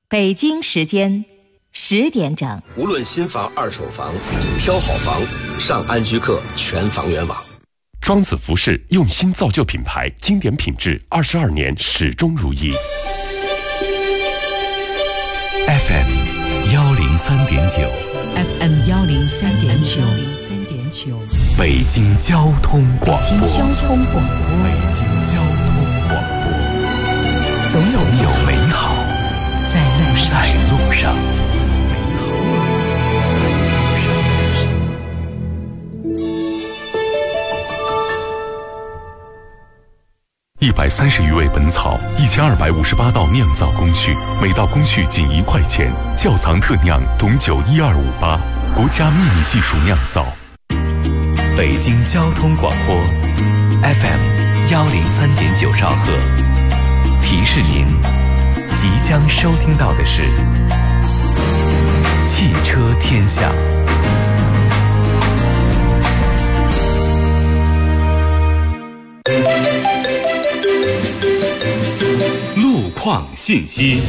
北京时间10点整。 无论新房、二手房，挑好房，上安居客全房源网。 庄子服饰用心造就品牌，经典品质，22年始终如一。 FM 103.9 FM 103.9 北京交通广播。 北京交通广播。 总有美好在路上。130余味本草，1258道酿造工序，每道工序仅1块钱。窖藏特酿董酒1258，国家秘密技术酿造。北京交通广播 FM 103.9兆赫，提示您即将收听到的是汽车天下。路况信息。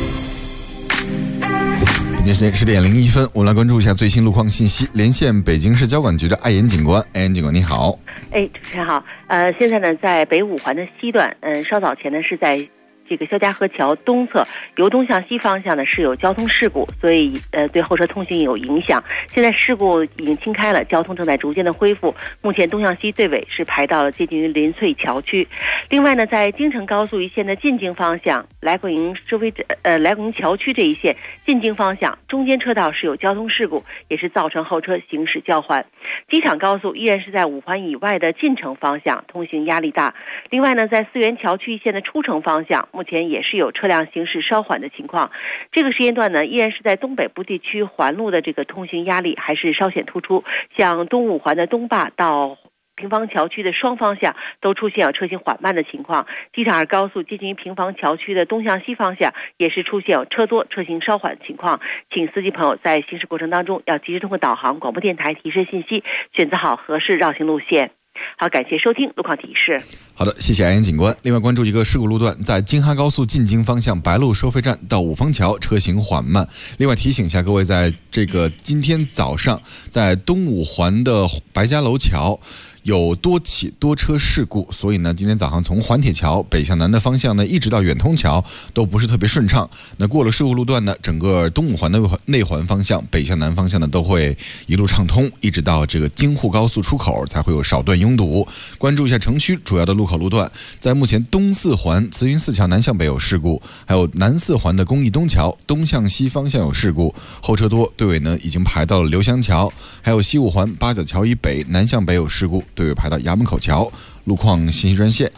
北京时间10点01分，我们来关注一下最新路况信息。连线北京市交管局的艾岩警官，艾岩警官你好。 主持人好。现在呢，在北五环的西段，稍早前呢是在这个肖家河桥东侧由东向西方向呢是有交通事故，所以对后车通行有影响。现在事故已经清开了，交通正在逐渐的恢复。目前东向西队尾是排到了接近于林翠桥区。另外呢，在京承高速一线的进京方向来广营桥区这一线进京方向中间车道是有交通事故，也是造成后车行驶较缓。机场高速依然是在五环以外的进城方向通行压力大。另外呢，在四元桥区一线的出城方向目前也是有车辆行驶稍缓的情况。这个时间段呢，依然是在东北部地区环路的这个通行压力还是稍显突出，像东五环的东坝到平房桥区的双方向都出现有车行缓慢的情况。机场二高速接近于平房桥区的东向西方向也是出现有车多车行稍缓的情况，请司机朋友在行驶过程当中要及时通过导航广播电台提示信息，选择好合适绕行路线。好，感谢收听路况提示。 好的，谢谢艾岩警官。另外关注一个事故路段，在京哈高速进京方向白鹿收费站到五方桥车行缓慢。另外提醒一下各位，在这个今天早上在东五环的白家楼桥有多起多车事故，所以呢，今天早上从环铁桥北向南的方向呢，一直到远通桥都不是特别顺畅。那过了事故路段呢，整个东五环的内环方向北向南方向呢，都会一路畅通，一直到这个京沪高速出口才会有少段拥堵。关注一下城区主要的路口路段，在目前东四环慈云寺桥南向北有事故，还有南四环的公益东桥东向西方向有事故，后车多，队尾呢已经排到了刘湘桥，还有西五环八角桥以北南向北有事故，队尾排到衙门口桥。路况信息专线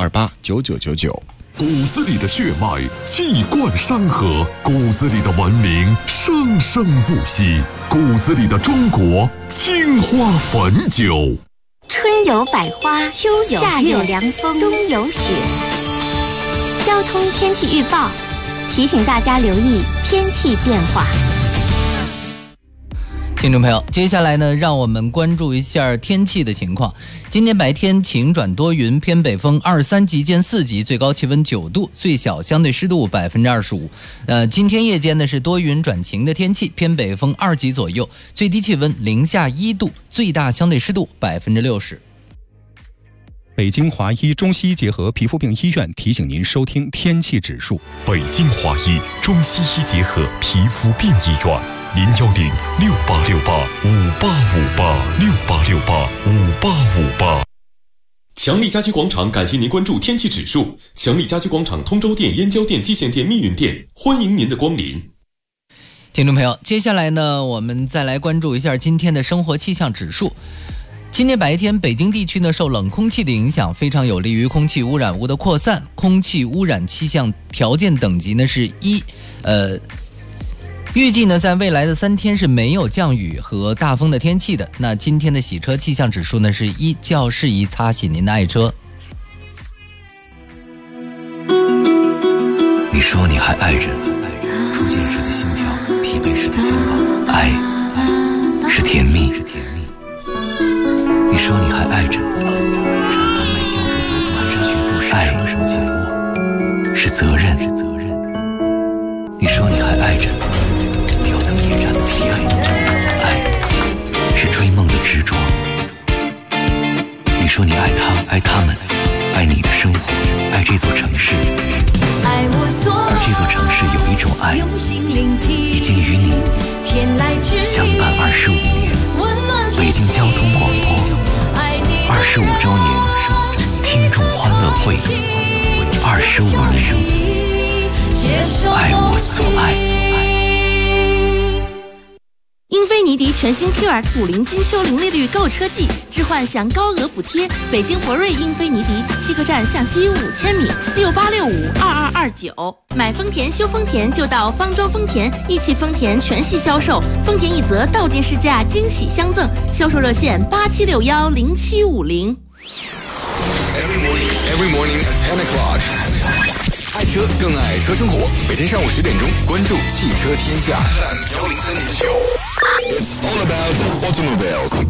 65289999。 骨子里的血脉气贯山河，骨子里的文明生生不息，骨子里的中国青花汾酒。 春有百花，秋有夏有凉风，冬有雪。交通天气预报提醒大家留意天气变化。 听众朋友，接下来呢，让我们关注一下天气的情况。今天白天晴转多云，偏北风2-3级见4级，最高气温9度，最小相对湿度25%。今天夜间呢是多云转晴的天气，偏北风2级左右，最低气温零下1度，最大相对湿度60%。 北京华医中西结合皮肤病医院提醒您收听天气指数。 北京华医中西医结合皮肤病医院，0106868585868685858。强力家居广场感谢您关注天气指数。强力家居广场通州店、燕郊店、蓟县店、密云店，欢迎您的光临。 听众朋友，接下来呢，我们再来关注一下今天的生活气象指数。今天白天，北京地区呢受冷空气的影响，非常有利于空气污染物的扩散，空气污染气象条件等级呢是1。预计呢在未来的3天是没有降雨和大风的天气的。那今天的洗车气象指数呢是1，较适宜擦洗您的爱车。 你说你还爱着，初见时的心跳，疲惫时的心跳，爱是甜蜜。你说你还爱着，产房卖胶质毒蹒跚学步时，爱是紧握，是责任。你你说你还爱着，又能嫣然悲哀。爱是追梦的执着。你说你爱他，爱他们，爱你的生活，爱这座城市。而这座城市有一种爱，已经与你相伴25年。北京交通广播25周年听众欢乐会，25年，爱我所爱。 英菲尼迪全新 QX50金秋零利率购车季，置换享高额补贴。北京博瑞英菲尼迪西客站向西5000米，68652229。买丰田修丰田就到方庄丰田，一汽丰田全系销售，丰田一泽到店试驾惊喜相赠，销售热线87610750。 Every morning at 10 o'clock。爱车更爱车生活，每天上午10点钟，关注汽车天下。It's all about automobiles。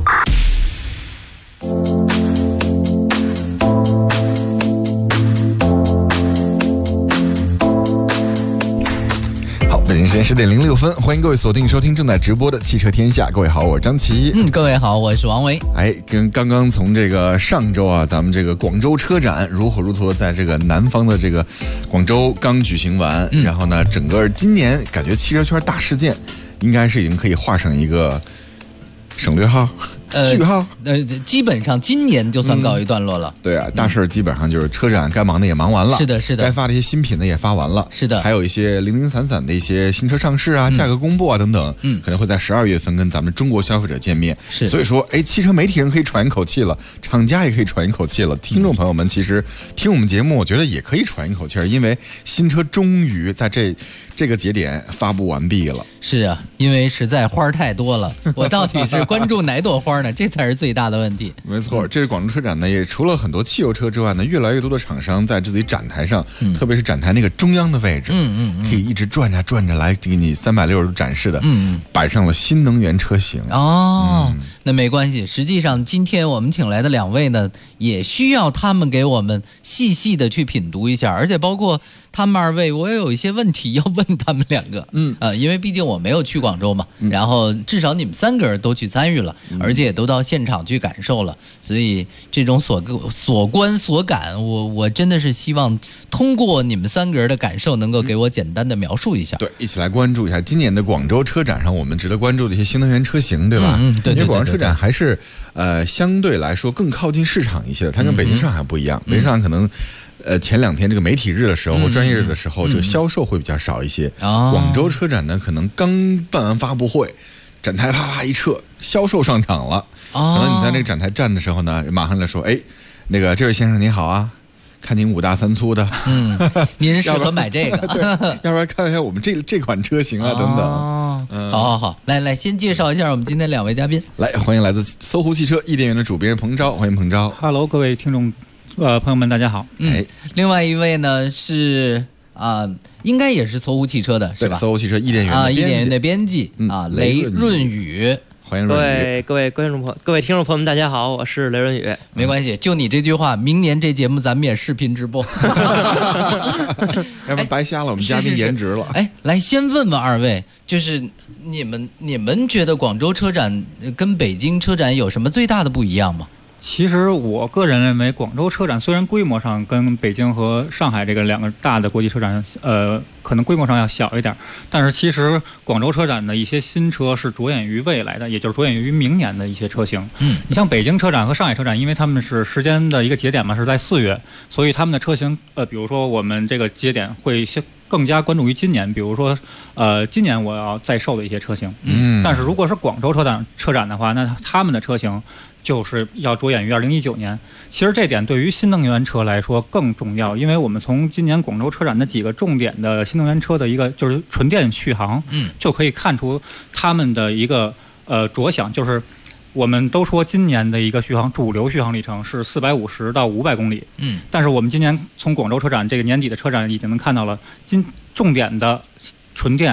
北京时间10点06分，欢迎各位锁定收听正在直播的汽车天下。各位好，我是张琪。 各位好，我是王维。 跟刚刚从这个上周啊，咱们这个广州车展如火如荼在这个南方的这个广州刚举行完，然后呢，整个今年感觉汽车圈大事件应该是已经可以画上一个省略号。句号， 基本上今年就算告一段落了。 对啊，大事基本上就是车展该忙的也忙完了， 是的，是的， 该发的一些新品的也发完了， 是的， 还有一些零零散散的一些新车上市啊、价格公布啊等等，可能会在12月份跟咱们中国消费者见面。 是， 所以说，汽车媒体人可以喘一口气了，厂家也可以喘一口气了，听众朋友们其实听我们节目，我觉得也可以喘一口气儿，因为新车终于在这个节点发布完毕了。 是啊，因为实在花太多了，我到底是关注哪朵花呢？这才是最大的问题。 没错，这个广州车展呢，也除了很多汽油车之外呢，越来越多的厂商在自己展台上，特别是展台那个中央的位置，可以一直转着转着来给你360度展示的，摆上了新能源车型。 那没关系。实际上，今天我们请来的2位呢，也需要他们给我们细细的去品读一下，而且包括他们2位，我也有一些问题要问他们2个。因为毕竟我没有去广州嘛，然后至少你们3个人都去参与了，而且也都到现场去感受了，所以这种所观所感，我真的是希望通过你们3个人的感受，能够给我简单的描述一下。 对，一起来关注一下今年的广州车展上我们值得关注的一些新能源车型，对吧？ 对， 因为广州车展还是相对来说更靠近市场一些的，它跟北京、上海不一样。北京、上海可能前2天这个媒体日的时候或专业日的时候，这个销售会比较少一些。广州车展呢，可能刚办完发布会，展台啪啪一撤，销售上场了。可能你在那个展台站的时候呢，马上来说，那个这位先生您好啊，看您5大3粗的， 您适合买这个， 对，要不然看一下我们这款车型啊等等。 好，来先介绍一下我们今天2位嘉宾。 来，欢迎来自搜狐汽车易电源的主编彭钊，欢迎彭钊。 Hello， 各位听众朋友们，大家好。 另外一位呢是应该也是搜狐汽车的，是吧？ 搜狐汽车易电源的编辑雷润宇。 欢迎润宇。 各位观众朋友、各位听众朋友们，大家好，我是雷润宇。 没关系，就你这句话，明年这节目咱们也视频直播， 要不然白瞎了我们嘉宾颜值了。 来先问问2位，就是你们觉得广州车展跟北京车展有什么最大的不一样吗？ 其实我个人认为，广州车展虽然规模上跟北京和上海这个2个大的国际车展，可能规模上要小一点，但是其实广州车展的一些新车是着眼于未来的，也就是着眼于明年的一些车型。你像北京车展和上海车展，因为他们是时间的一个节点嘛，是在4月，所以他们的车型，比如说我们这个节点会更加关注于今年，比如说，今年我要在售的一些车型。但是如果是广州车展的话，那他们的车型就是要着眼于2019年。其实这点对于新能源车来说更重要，因为我们从今年广州车展的几个重点的新能源车的一个就是纯电续航，就可以看出他们的一个着想，就是我们都说今年的一个主流续航里程是450到500公里，但是我们今年从广州车展这个年底的车展已经能看到了重点的纯电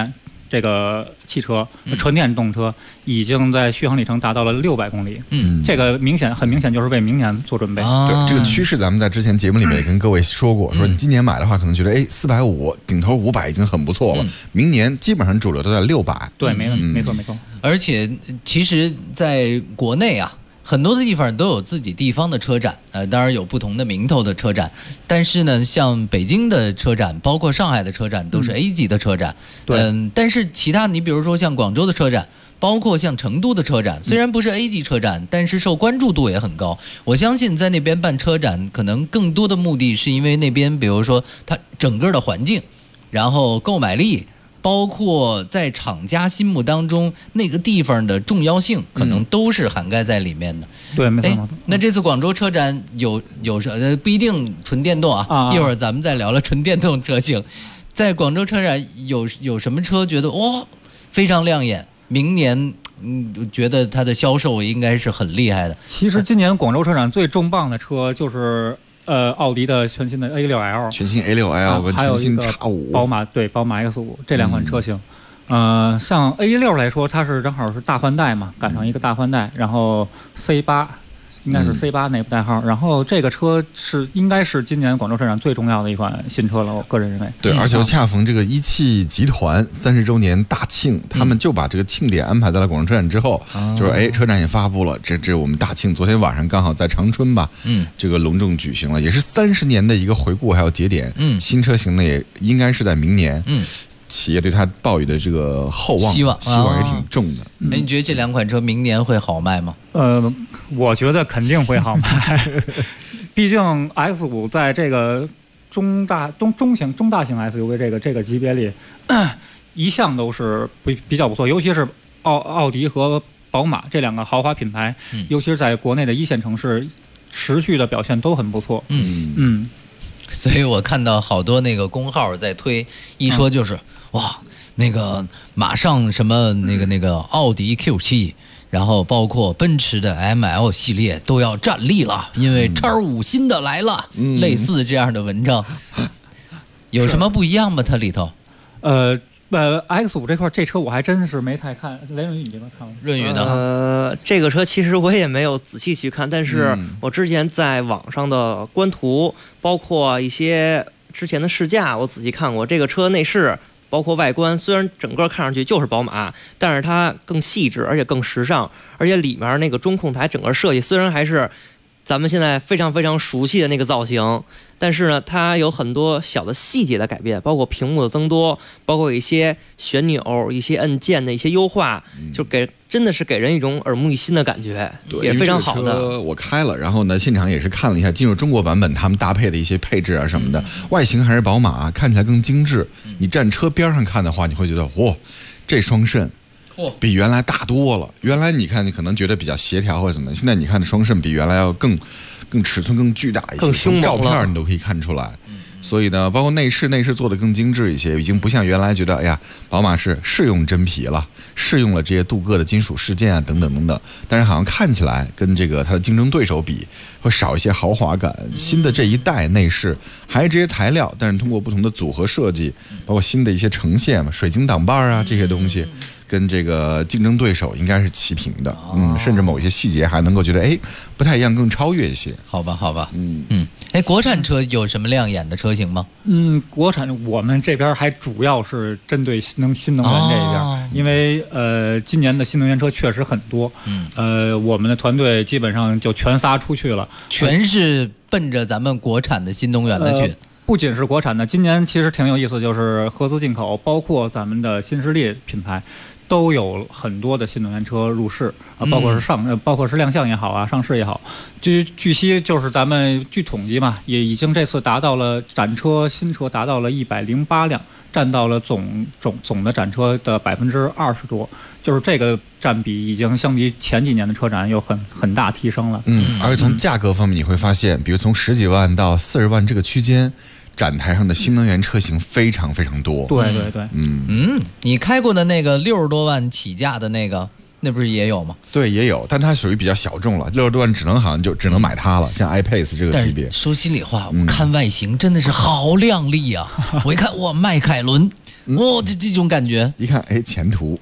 这个汽车，纯电动车已经在续航里程达到了600公里。这个很明显就是为明年做准备。 对，这个趋势咱们在之前节目里面也跟各位说过，说你今年买的话，可能觉得450顶头500已经很不错了，明年基本上主流都在600。 对，没错。 而且其实在国内啊，很多的地方都有自己地方的车展，当然有不同的名头的车展，但是呢，像北京的车展，包括上海的车展，都是 A 级的车展。但是其他你比如说像广州的车展，包括像成都的车展，虽然不是 A 级车展，但是受关注度也很高。我相信在那边办车展，可能更多的目的是因为那边，比如说它整个的环境，然后购买力。包括在厂家心目当中那个地方的重要性，可能都是涵盖在里面的。 对，没错。 那这次广州车展有不一定纯电动啊，一会儿咱们再聊聊纯电动车型。在广州车展有什么车觉得非常亮眼？明年觉得它的销售应该是很厉害的。 其实今年广州车展最重磅的车就是奥迪的全新的 A6L， 全新 A6L 跟全新 X5， 宝马 X5这两款车型。像 A6 来说，它是正好是大换代嘛，赶上一个大换代，然后 C8。应该是 C8 那部代号，然后这个车应该是今年广州车展最重要的一款新车了，我个人认为。 对，而且恰逢这个一汽集团30周年大庆，他们就把这个庆典安排在了广州车展之后，就是车展也发布了，这我们大庆昨天晚上刚好在长春吧，这个隆重举行了，也是30年的一个回顾还有节点。新车型呢也应该是在明年。企业对它抱有的这个厚望希望也挺重的。 你觉得这两款车明年会好卖吗？ 我觉得肯定会好卖。毕竟 X5 在这个中大型 SUV 这个级别里，一向都是比较不错，尤其是奥迪和宝马这两个豪华品牌，尤其是在国内的一线城市，持续的表现都很不错。 所以我看到好多那个公号在推，一说就是那个马上什么那个奥迪 Q7， 然后包括奔驰的 ML 系列都要站立了，因为 X5 新的来了，类似这样的文章，有什么不一样吗？它里头？ X5 这块这车我还真是没太看，雷润宇你这边看吗？ 润宇的这个车其实我也没有仔细去看，但是我之前在网上的官图，包括一些之前的试驾，我仔细看过。这个车内饰包括外观，虽然整个看上去就是宝马，但是它更细致，而且更时尚，而且里面那个中控台整个设计虽然还是咱们现在非常非常熟悉的那个造型，但是呢，它有很多小的细节的改变，包括屏幕的增多，包括一些旋钮、一些按键的一些优化，就真的是给人一种耳目一新的感觉，也非常好的。 我开了，然后呢，现场也是看了一下进入中国版本他们搭配的一些配置啊什么的，外形还是宝马，看起来更精致。你站车边上看的话，你会觉得这双肾比原来大多了。原来你看你可能觉得比较协调或者怎么，现在你看的双肾比原来要更尺寸更巨大一些， 更凶猛了， 照片你都可以看出来。所以呢，包括内饰做的更精致一些，已经不像原来觉得宝马是试用真皮了，试用了这些镀铬的金属饰件啊等等等等，但是好像看起来跟这个它的竞争对手比会少一些豪华感。新的这一代内饰还是这些材料，但是通过不同的组合设计，包括新的一些呈现水晶挡把啊这些东西，跟这个竞争对手应该是齐平的。甚至某一些细节还能够觉得不太一样，更超越一些。 好吧国产车有什么亮眼的车型吗？ 国产我们这边还主要是针对新能源这一边，因为今年的新能源车确实很多。我们的团队基本上就全撒出去了， 全是奔着咱们国产的新能源的去。 不仅是国产的，今年其实挺有意思，就是合资进口，包括咱们的新势力品牌，都有很多的新能源车入市包括是亮相也好啊，上市也好。据悉就是咱们据统计嘛，也已经这次达到了新车达到了108辆，占到了总的展车的20%多，就是这个占比已经相比前几年的车展有很大提升了。 而且从价格方面你会发现，比如从10几万到40万这个区间，展台上的新能源车型非常非常多。 对， 你开过的那个60多万起价的那不是也有吗？ 对，也有，但它属于比较小众了，60多万只能买它了，像 iPace 这个级别。 说心里话，我看外形真的是好靓丽啊！我一看，迈凯伦这种感觉， 一看，哎，前途。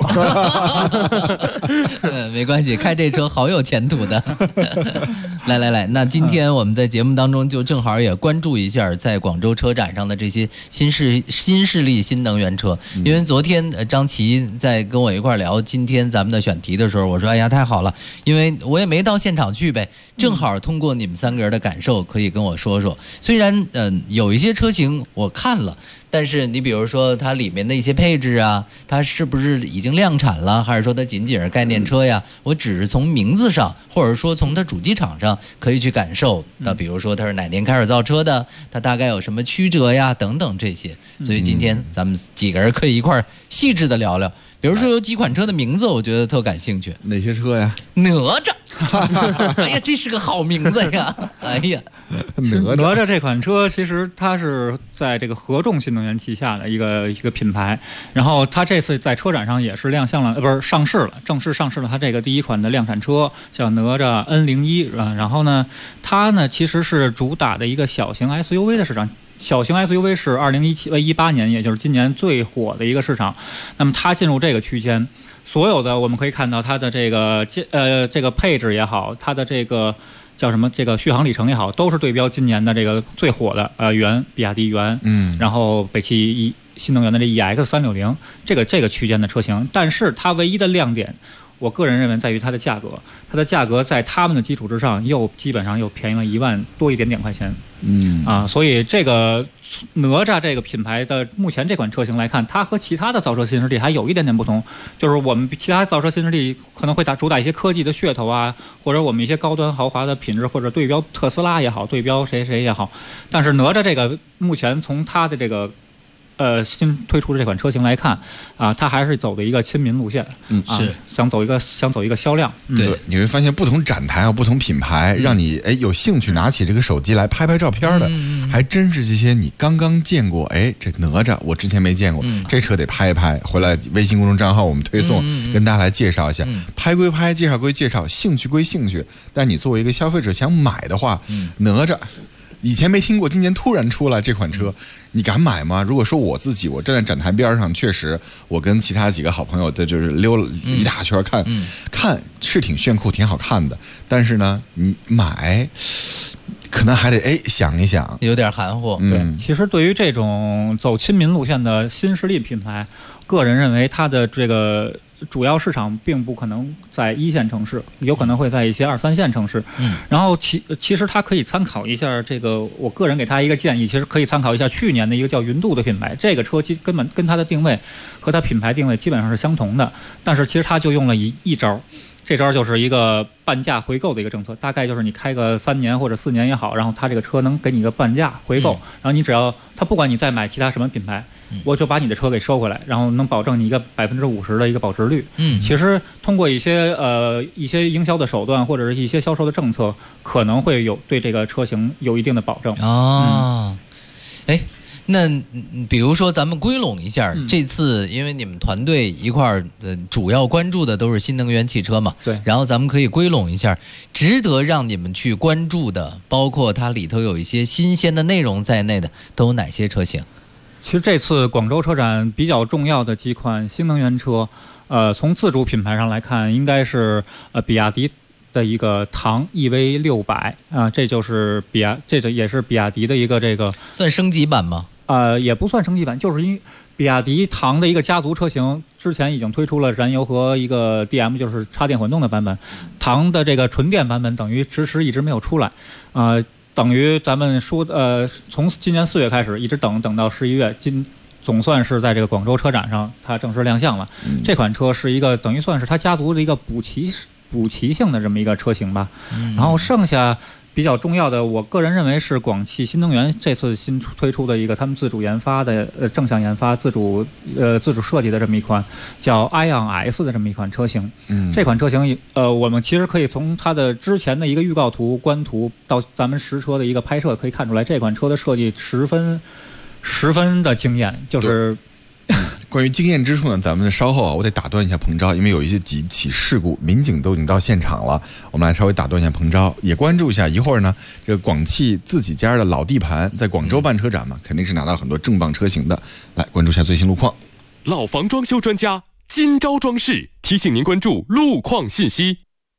没关系，开这车好有前途的。来，那今天我们在节目当中就正好也关注一下在广州车展上的这些新势力新能源车。因为昨天张琪在跟我一块聊今天咱们的选题的时候，我说哎呀太好了，因为我也没到现场去呗，正好通过你们3个人的感受可以跟我说说。虽然有一些车型我看了，但是你比如说它里面的一些配置啊，它是不是已经量产了，还是说它仅仅是概念车呀？我只是从名字上，或者说从它主机厂上可以去感受到，比如说它是哪年开始造车的，它大概有什么曲折呀等等这些。所以今天咱们几个人可以一块细致的聊聊。比如说有几款车的名字，我觉得特感兴趣。 哪些车呀？ 哪吒。哎呀，这是个好名字呀！哎呀， 哪吒这款车其实它是在这个合众新能源旗下的一个品牌，然后它这次在车展上也是亮相了，上市了，正式上市了它这个第一款的量产车，叫哪吒 N01。然后呢，它呢其实是主打的一个小型 SUV 的市场。小型 SUV 是2018年，也就是今年最火的一个市场。那么它进入这个区间，所有的我们可以看到它的这个配置也好，它的这个叫什么这个续航里程也好，都是对标今年的这个最火的比亚迪元，然后北汽新能源的这 EX360 这个区间的车型。但是它唯一的亮点，我个人认为在于它的价格，它的价格在他们的基础之上基本上又便宜了1万多一点块钱。所以这个哪吒这个品牌的目前这款车型来看，它和其他的造车新势力还有一点点不同，就是我们其他造车新势力可能会主打一些科技的噱头啊，或者我们一些高端豪华的品质，或者对标特斯拉也好，对标谁也好。但是哪吒这个目前从它的这个新推出的这款车型来看啊，它还是走的一个亲民路线， 是想走一个销量。 对，你会发现不同展台有不同品牌，让你有兴趣拿起这个手机来拍照片的，还真是这些你刚刚见过。这哪吒我之前没见过，这车得拍一拍，回来微信公众账号我们推送，跟大家来介绍一下。拍归拍，介绍归介绍，兴趣归兴趣，但你作为一个消费者想买的话，哪吒。以前没听过，今年突然出来这款车，你敢买吗？如果说我站在展台边上，确实我跟其他几个好朋友在就是溜了一大圈看是挺炫酷挺好看的，但是呢你买可能还得想一想， 有点含糊。 对，其实对于这种走亲民路线的新势力品牌，个人认为它的这个主要市场并不可能在1线城市，有可能会在一些2、3线城市。然后其实它可以参考一下这个，我个人给他一个建议，其实可以参考一下去年的一个叫云度的品牌，这个车根本跟它的定位和它品牌定位基本上是相同的，但是其实它就用了一招。这招就是一个半价回购的一个政策，大概就是你开个3年或者4年也好，然后它这个车能给你一个半价回购，然后你只要它不管你再买其他什么品牌，我就把你的车给收回来，然后能保证你一个50%的一个保值率。其实通过一些营销的手段或者是一些销售的政策，可能会有对这个车型有一定的保证。 那比如说咱们归拢一下，这次因为你们团队一块儿主要关注的都是新能源汽车嘛， 对， 然后咱们可以归拢一下，值得让你们去关注的，包括它里头有一些新鲜的内容在内的，都有哪些车型？ 其实这次广州车展比较重要的几款新能源车，从自主品牌上来看，应该是比亚迪的一个唐 EV600啊，这就是这也是比亚迪的一个这个算升级版吗？ 也不算升级版，就是因为比亚迪唐的一个家族车型，之前已经推出了燃油和一个 DM， 就是插电混动的版本。唐的这个纯电版本等于迟迟一直没有出来，等于咱们说从今年4月开始一直等到11月，总算是在这个广州车展上它正式亮相了。这款车是一个等于算是它家族的一个补齐性的这么一个车型吧。然后剩下比较重要的，我个人认为是广汽新能源这次新推出的一个他们自主研发的正向研发自主设计的这么一款叫 ION S 的这么一款车型。这款车型我们其实可以从它的之前的一个预告图、官图到咱们实车的一个拍摄可以看出来，这款车的设计十分的惊艳，就是。 关于惊艳之处呢，咱们稍后我得打断一下彭钊，因为有几起事故，民警都已经到现场了，我们来稍微打断一下彭钊，也关注一下。一会儿呢，这个广汽自己家的老地盘在广州办车展嘛，肯定是拿到很多重磅车型的，来关注一下最新路况。 老房装修专家金招装饰提醒您关注路况信息。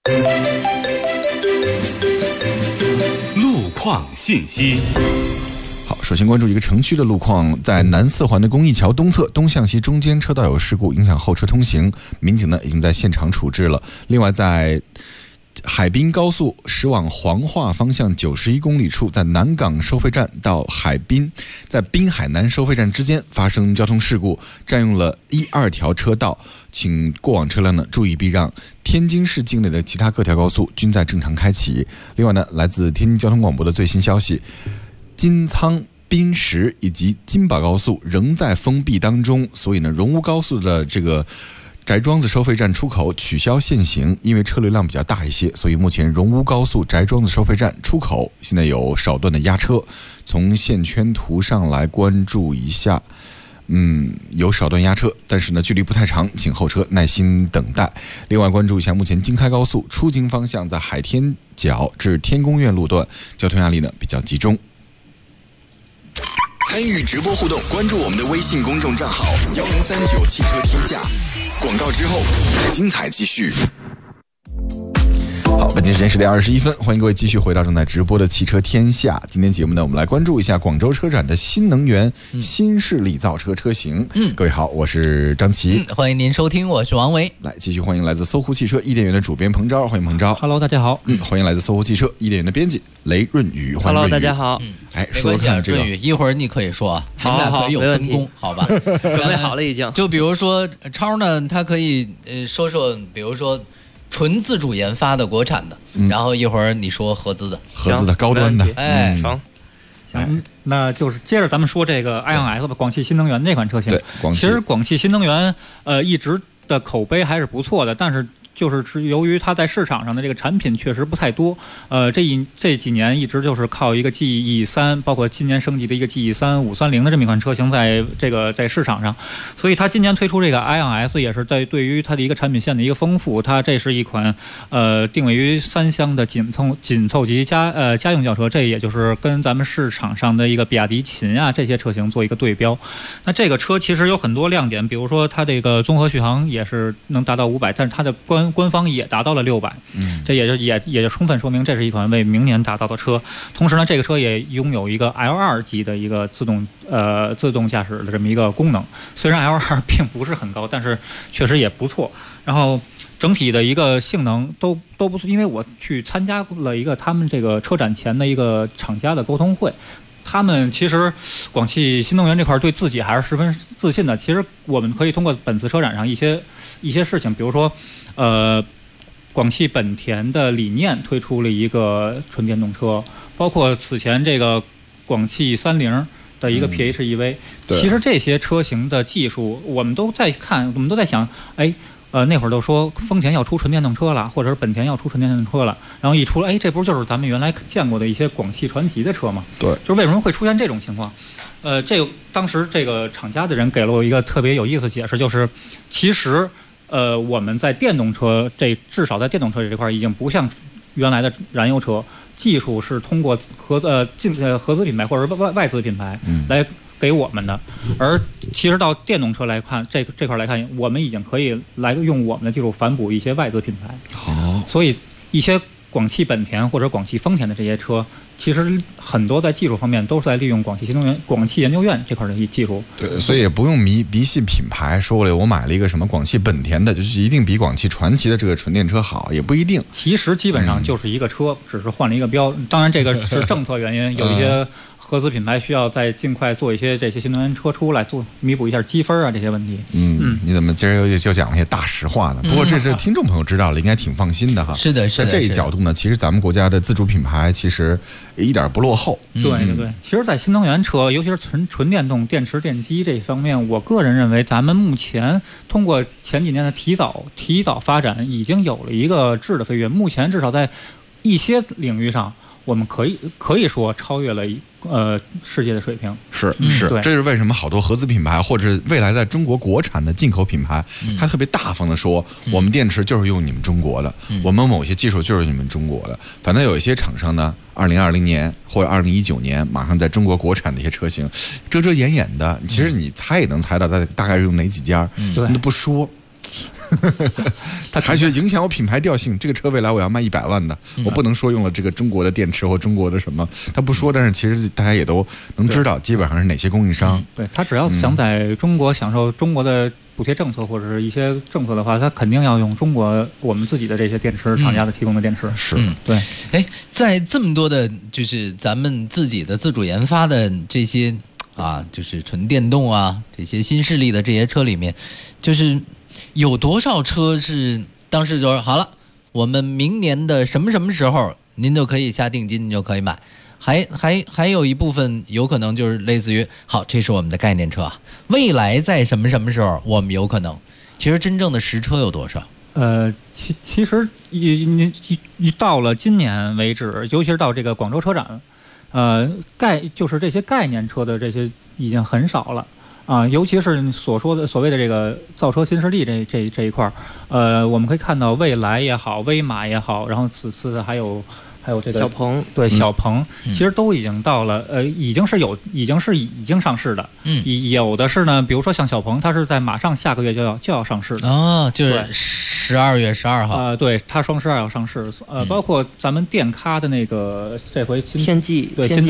路况信息。 好，首先关注一个城区的路况，在南四环的公益桥东侧东向西中间车道有事故，影响后车通行，民警呢已经在现场处置了。另外，在海滨高速驶往黄化方向91公里处，在南港收费站到海滨，在滨海南收费站之间发生交通事故，占用了1、2条车道，请过往车辆呢注意避让。天津市境内的其他各条高速均在正常开启。另外呢，来自天津交通广播的最新消息，金仓、滨石以及金宝高速仍在封闭当中，所以呢，荣乌高速的这个翟庄子收费站出口取消限行，因为车流量比较大一些，所以目前荣乌高速翟庄子收费站出口现在有少段的压车。从线圈图上来关注一下，有少段压车，但是呢距离不太长，请后车耐心等待。另外关注一下，目前京开高速出京方向在海天角至天宫苑路段交通压力呢比较集中。 参与直播互动，关注我们的微信公众账号1039汽车天下。广告之后，精彩继续。 好，本期时间10点21分，欢迎各位继续回到正在直播的汽车天下。今天节目呢，我们来关注一下广州车展的新能源、新势力造车车型。各位好，我是张琪， 欢迎您收听，我是王维。 来，继续欢迎来自搜狐汽车伊甸园的主编彭钊，欢迎彭钊。 Hello， 大家好。 欢迎来自搜狐汽车伊甸园的编辑雷润宇，欢迎润宇。 Hello， 大家好。 说看这个， 润宇，一会儿你可以说，你们俩可以有分工，好吧？ 准备好了已经。 就比如说超呢，他可以说说，比如说纯自主研发的国产的，然后一会儿你说合资的高端的， 行，那就是接着咱们说这个 IONS 吧，广汽新能源这款车型。 对， 其实广汽新能源一直的口碑还是不错的，但是就是由于它在市场上的这个产品确实不太多，这几年一直就是靠一个 GE3， 包括今年升级的一个 GE3 530的这么一款车型在市场上，所以它今年推出这个 IONS 也是对于它的一个产品线的一个丰富。它这是一款定位于3厢的紧凑级家用轿车，这也就是跟咱们市场上的一个比亚迪秦啊这些车型做一个对标。那这个车其实有很多亮点，比如说它这个综合续航也是能达到500，但是它的官方也达到了600，这也就充分说明这是一款为明年打造的车。同时呢，这个车也拥有一个 L2 级的一个自动驾驶的这么一个功能。虽然 L2 并不是很高，但是确实也不错。然后整体的一个性能都不错，因为我去参加了一个他们这个车展前的一个厂家的沟通会。他们其实广汽新能源这块对自己还是十分自信的。其实我们可以通过本次车展上一些事情，比如说广汽本田的理念推出了一个纯电动车，包括此前这个广汽30的一个 PHEV，其实这些车型的技术我们都在看，我们都在想，那会儿都说丰田要出纯电动车了，或者是本田要出纯电动车了，然后一出，这不就是咱们原来见过的一些广汽传祺的车吗？ 对， 就是为什么会出现这种情况？当时这个厂家的人给了我一个特别有意思的解释，就是其实我们在电动车至少在电动车这块已经不像原来的燃油车，技术是通过合资品牌或者外资品牌来给我们的，而其实到电动车来看，这块来看，我们已经可以来用我们的技术反哺一些外资品牌。所以一些广汽本田或者广汽丰田的这些车，其实很多在技术方面都是在利用广汽新能源、广汽研究院这块的技术。 对，所以也不用迷信品牌，说了我买了一个什么广汽本田的，就是一定比广汽传祺的这个纯电车好，也不一定。 其实基本上就是一个车，只是换了一个标。当然，这个是政策原因，有一些合资品牌需要再尽快做一些这些新能源车出来，弥补一下积分啊这些问题。 你怎么今儿就讲那些大实话呢？不过这听众朋友知道了，应该挺放心的哈。 是的， 在这一角度呢，其实咱们国家的自主品牌其实一点不落后。 对。其实，在新能源车，尤其是纯电动、电池、电机这方面，我个人认为，咱们目前通过前几年的提早发展，已经有了一个质的飞跃。目前至少在一些领域上， 我们可以说超越了世界的水平。 是， 对， 这是为什么好多合资品牌或者未来在中国国产的进口品牌，它特别大方的说，我们电池就是用你们中国的，我们某些技术就是你们中国的。反正有一些厂商呢，2020年或者2019年马上在中国国产的一些车型，遮遮掩掩的，其实你猜也能猜到大概是用哪几家，你都不说。他还觉得影响我品牌调性，这个车未来我要卖100万的，我不能说用了这个中国的电池或中国的什么，他不说，但是其实大家也都能知道，基本上是哪些供应商。 对，他只要想在中国享受中国的补贴政策或者是一些政策的话，他肯定要用中国我们自己的这些电池厂家的提供的电池。 是， 对。 哎，在这么多的，就是咱们自己的自主研发的这些就是纯电动这些新势力的这些车里面，就是有多少车是当时就说好了，我们明年的什么什么时候您就可以下定金，您就可以买。还有一部分有可能就是类似于，好，这是我们的概念车未来在什么什么时候我们有可能。其实真正的实车有多少？ 其实一到了今年为止，尤其是到这个广州车展，就是这些概念车的这些已经很少了。尤其是所谓的这个造车新势力这一块我们可以看到蔚来也好，威马也好，然后此次还有这个小鹏， 对，小鹏其实都已经到了已经上市的，有的是呢，比如说像小鹏，它是在马上下个月就要上市的就是12月12号对，它双12要上市，包括咱们电咖的那个这回天际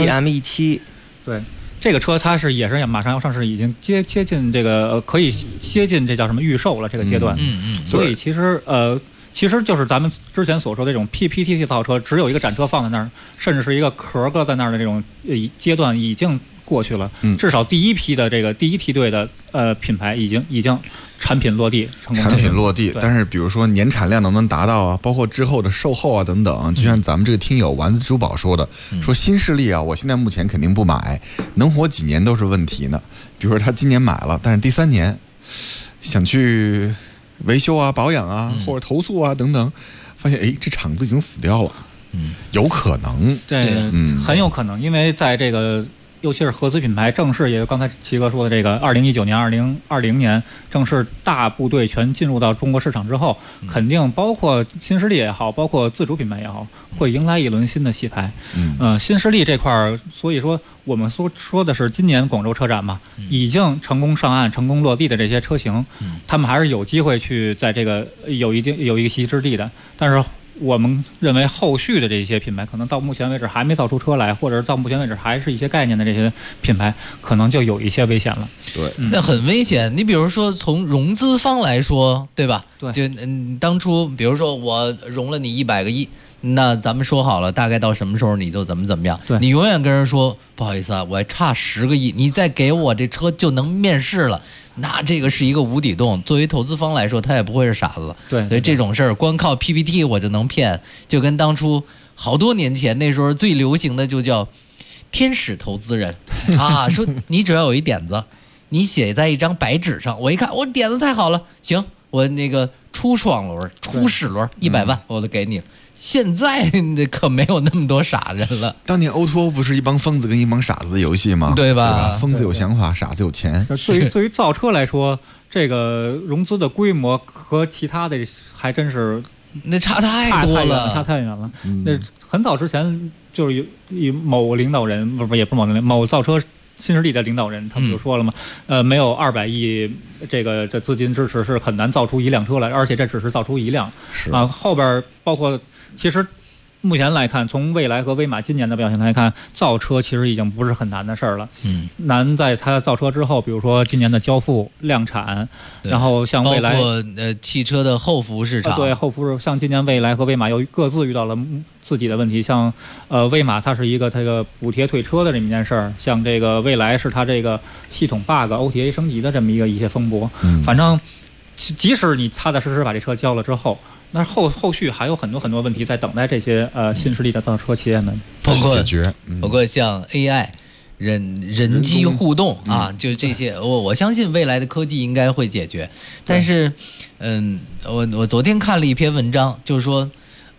M17， 对。这个车它也是马上要上市，已经接近这个可以接近这叫什么预售了这个阶段。所以其实就是咱们之前所说的这种 PPT 造车，只有一个展车放在那儿，甚至是一个壳搁在那儿的这种阶段已经过去了。至少第一批的这个第一梯队的品牌已经产品落地成功。 产品落地，但是比如说年产量能不能达到包括之后的售后等等，就像咱们这个听友丸子珠宝说的，说新势力我现在目前肯定不买，能活几年都是问题呢。比如说他今年买了，但是第3年想去维修保养或者投诉等等，发现这厂子已经死掉了。有可能， 对，很有可能，因为在这个尤其是合资品牌正式，也刚才齐哥说的这个2019年、2020年正式大部队全进入到中国市场之后，肯定包括新势力也好，包括自主品牌也好，会迎来一轮新的洗牌。新势力这块儿，所以说我们说的是今年广州车展嘛，已经成功上岸、成功落地的这些车型，他们还是有机会去在这个有一个席之地的，但是。我们认为后续的这些品牌可能到目前为止还没造出车来，或者到目前为止还是一些概念的这些品牌，可能就有一些危险了。 对， 那很危险。你比如说从融资方来说，对吧？ 对， 就当初比如说我融了你100个亿，那咱们说好了，大概到什么时候你就怎么样。 对， 你永远跟人说不好意思我还差10个亿，你再给我这车就能面世了。那这个是一个无底洞，作为投资方来说，他也不会是傻子。 对， 所以这种事儿光靠 PPT 我就能骗，就跟当初好多年前那时候最流行的就叫天使投资人说你只要有一点子，你写在一张白纸上，我一看我点子太好了，行，我那个出双轮、初始轮100万我都给你。现在可没有那么多傻人了。 当年 O2O 不是一帮疯子跟一帮傻子的游戏吗？ 对吧？ 疯子有想法，傻子有钱。 对于造车来说，这个融资的规模和其他的还真是那差太多了， 差太远了。那很早之前就是有某领导人，也不是某领导人，某造车新势力的领导人，他们就说了嘛，没有200亿这资金支持是很难造出一辆车来，而且这只是造出一辆后边包括。其实目前来看，从蔚来和威马今年的表现来看，造车其实已经不是很难的事儿了。难在它造车之后，比如说今年的交付量产，然后像蔚来包括汽车的后服市场， 对后服像今年蔚来和威马又各自遇到了自己的问题。像威马它是一个这个补贴退车的这么一件事儿，像这个蔚来是它这个系统 bug、OTA 升级的这么一些风波。反正即使你踏踏实实把这车交了之后。那后续还有很多问题在等待这些新势力的造车企业们解决， 包括像 AI 人机互动就这些，我相信未来的科技应该会解决。但是，我昨天看了一篇文章，就是说，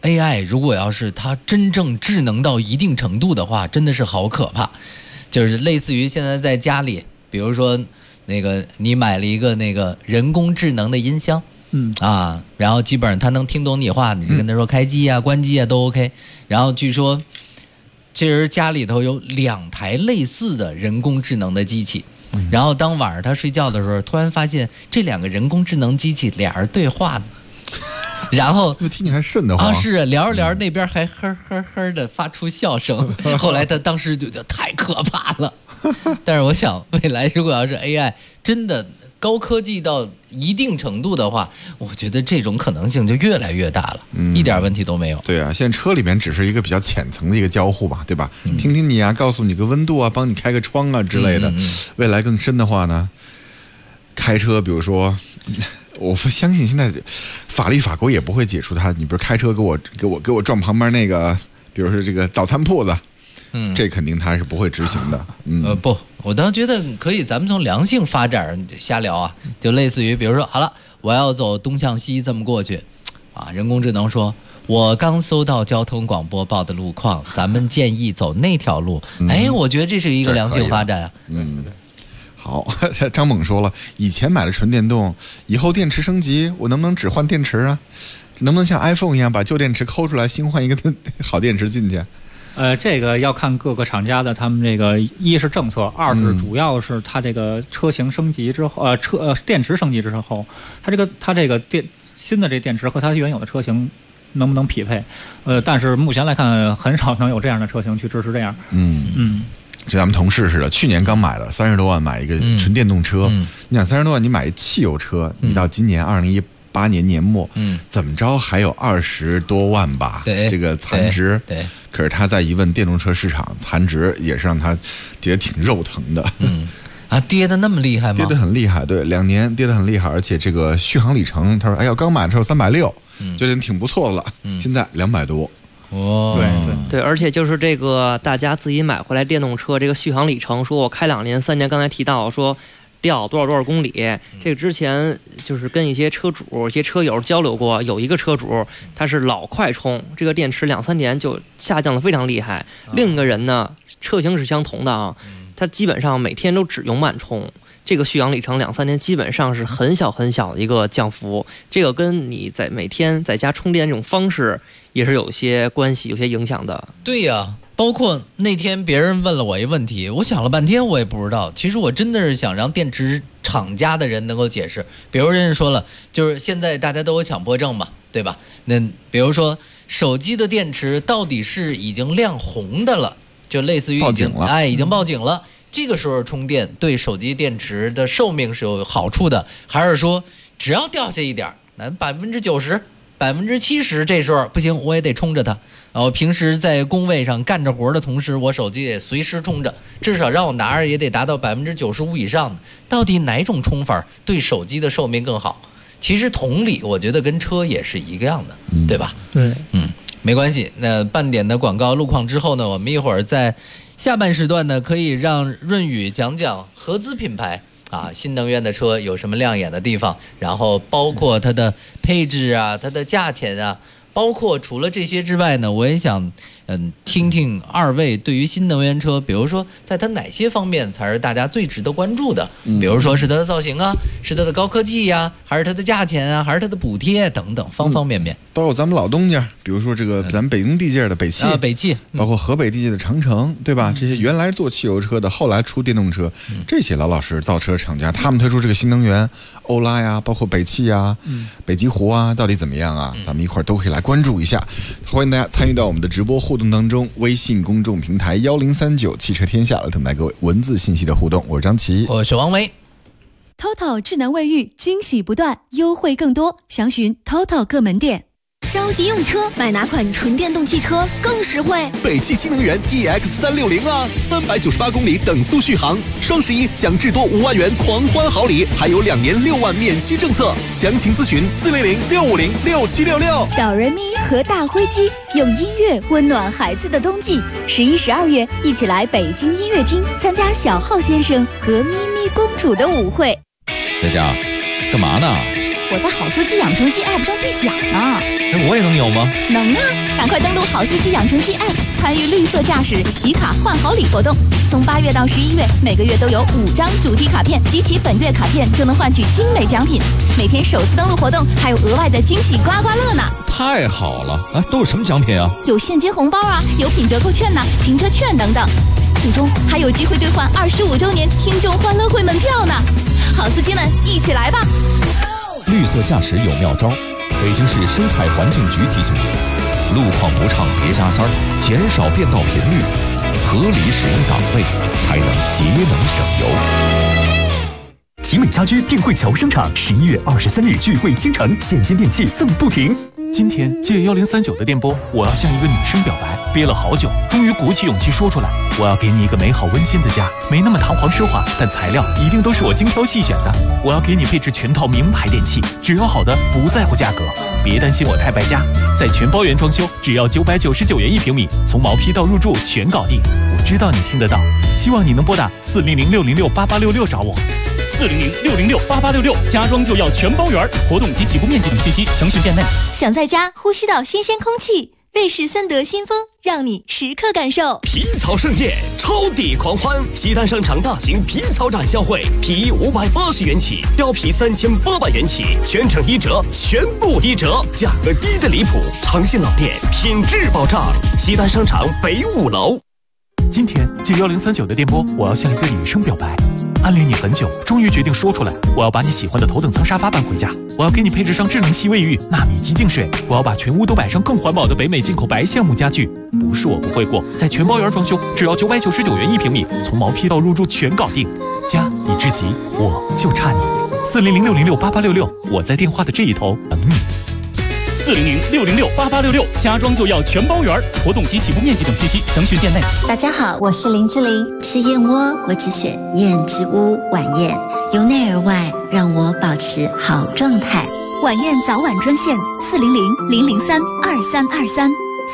AI 如果要是它真正智能到一定程度的话，真的是好可怕。就是类似于现在在家里，比如说那个你买了一个那个人工智能的音箱，然后基本上它能听懂你话，你就跟它说开机啊、关机啊都 OK。然后据说，其实家里头有2台类似的人工智能的机器。然后当晚上他睡觉的时候，突然发现这2个人工智能机器俩人对话呢，然后听起来瘆得慌啊，是聊着聊着那边还呵呵呵的发出笑声，后来他当时就觉得太可怕了。但是我想未来如果要是 AI 真的高科技到一定程度的话，我觉得这种可能性就越来越大了，一点问题都没有。 对啊，现在车里面只是一个比较浅层的一个交互吧，对吧？听听你啊，告诉你个温度啊，帮你开个窗啊之类的。未来更深的话呢，开车比如说，我相信现在法律法规也不会解除它。你比如开车给我撞旁边那个，比如说这个早餐铺子。这肯定他是不会执行的。 不，我倒觉得可以，咱们从良性发展瞎聊啊，就类似于比如说，好了，我要走东向西这么过去，啊，人工智能说，我刚搜到交通广播报的路况，咱们建议走那条路。我觉得这是一个良性发展啊。 好，张猛说了，以前买了纯电动，以后电池升级，我能不能只换电池啊？能不能像 iPhone 一样把旧电池抠出来，新换一个好电池进去？ 这个要看各个厂家的他们这个，一是政策，二是主要是它这个车型升级之后，电池升级之后，它这个新的这电池和它原有的车型能不能匹配？但是目前来看，很少能有这样的车型去支持这样。 就咱们同事似的，去年刚买了30多万买一个纯电动车，你想30多万你买汽油车，你到今年2018年年末，怎么着还有20多万吧？ 对， 这个残值。 对。 可是他再一问电动车市场，残值也是让他觉得挺肉疼的。 跌得那么厉害吗？ 跌得很厉害，对，2年跌得很厉害，而且这个续航里程，他说，哎呀，刚买的时候360，觉得挺不错了，现在200多。 对，而且就是这个大家自己买回来电动车，这个续航里程，说我开2年、3年，刚才提到说。掉多少公里？这个之前就是跟一些车主、一些车友交流过，有一个车主他是老快充，这个电池2-3年就下降得非常厉害。另一个人呢，车型是相同的啊，他基本上每天都只用慢充，这个续航里程2-3年基本上是很小的一个降幅。这个跟你每天在家充电这种方式也是有些关系、有些影响的。 对呀。包括那天别人问了我一问题，我想了半天我也不知道。其实我真的是想让电池厂家的人能够解释。比如人家说了，就是现在大家都有强迫症嘛，对吧？那比如说手机的电池到底是已经亮红的了，就类似于已经报警了。这个时候充电对手机电池的寿命是有好处的，还是说只要掉下一点，90%、70%，这时候不行，我也得充着它。然后平时在工位上干着活的同时，我手机也随时充着，至少让我拿着也得达到95%以上的。到底哪种充法对手机的寿命更好？其实同理，我觉得跟车也是一个样的，对吧？ 对， 没关系。那半点的广告路况之后呢，我们一会儿在下半时段呢，可以让润宇讲讲合资品牌新能源的车有什么亮眼的地方，然后包括它的配置啊，它的价钱啊。包括除了这些之外呢，我也想听听2位对于新能源车，比如说在它哪些方面才是大家最值得关注的？比如说是它的造型啊，是它的高科技呀，还是它的价钱啊，还是它的补贴等等方方面面。 包括咱们老东家，比如说这个咱们北京地界的北汽，包括河北地界的长城，对吧？这些原来做汽油车的，后来出电动车，这些老实造车厂家，他们推出这个新能源，欧拉呀，包括北汽呀、北极狐啊，到底怎么样啊？咱们一块儿都可以来关注一下。欢迎大家参与到我们的直播互动当中，微信公众平台1039汽车天下来等待各位文字信息的互动。我是张琪， 我是王维。 TOTO 智能卫浴惊喜不断，优惠更多，详询 TOTO 各门店。 着急用车，买哪款纯电动汽车更实惠？ 北汽新能源 EX360啊，398公里等速续航，双11享至多5万元狂欢好礼，还有2年6万免息政策。详情咨询400-650-6766。 哆瑞咪和大灰鸡用音乐温暖孩子的冬季。11、12月，一起来北京音乐厅参加小浩先生和咪咪公主的舞会。 佳佳，干嘛呢？ 我在好司机养成记 App 上兑奖呢。 我也能有吗？ 能啊！赶快登录好司机养成记 App， 参与绿色驾驶集卡换好礼活动。从8月到11月，每个月都有5张主题卡片，集齐本月卡片就能换取精美奖品。每天首次登录活动还有额外的惊喜刮刮乐呢！ 太好了！都有什么奖品啊？ 有现金红包啊，有品折扣券呐，停车券等等。最终还有机会兑换25周年听众欢乐会门票呢！好司机们，一起来吧！ 绿色驾驶有妙招，北京市生态环境局提醒您：路况不畅别加塞儿，减少变道频率，合理使用档位，才能节能省油。 奇美家居电汇桥商场11月23日聚会倾城，现金电器赠不停。 今天借1039的电波，我要向一个女生表白，憋了好久，终于鼓起勇气说出来。我要给你一个美好温馨的家，没那么堂皇奢华，但材料一定都是我精挑细选的。我要给你配置全套名牌电器，只要好的，不在乎价格。别担心我太败家，在全包圆装修，只要999元1平米，从毛坯到入住全搞定。我知道你听得到，希望你能拨打400-606-8866找我。400-606-8866，家装就要全包圆，活动及起步面积等信息详询店内。 想在家呼吸到新鲜空气，瑞士森德新风让你时刻感受皮草盛宴，超抵狂欢！西单商场大型皮草展销会，皮衣580元起，貂皮3800元起，全程1折，全部1折，价格低的离谱，诚信老店，品质保障。西单商场北5楼。 今天借1039的电波，我要向一个女生表白。暗恋你很久，终于决定说出来。我要把你喜欢的头等舱沙发搬回家，我要给你配置上智能吸卫浴、纳米机净水，我要把全屋都摆上更环保的北美进口白橡木家具。不是我不会过，在全包圆装修，只要999元1平米，从毛坯到入住全搞定。家你至极，我就差你。400-606-8866，我在电话的这一头等你。400-606-8866，家装就要全包圆，活动及起步面积等信息详询店内。 大家好，我是林志玲。吃燕窝，我只选燕之屋晚宴，由内而外让我保持好状态。 晚宴早晚专线400-003-2323。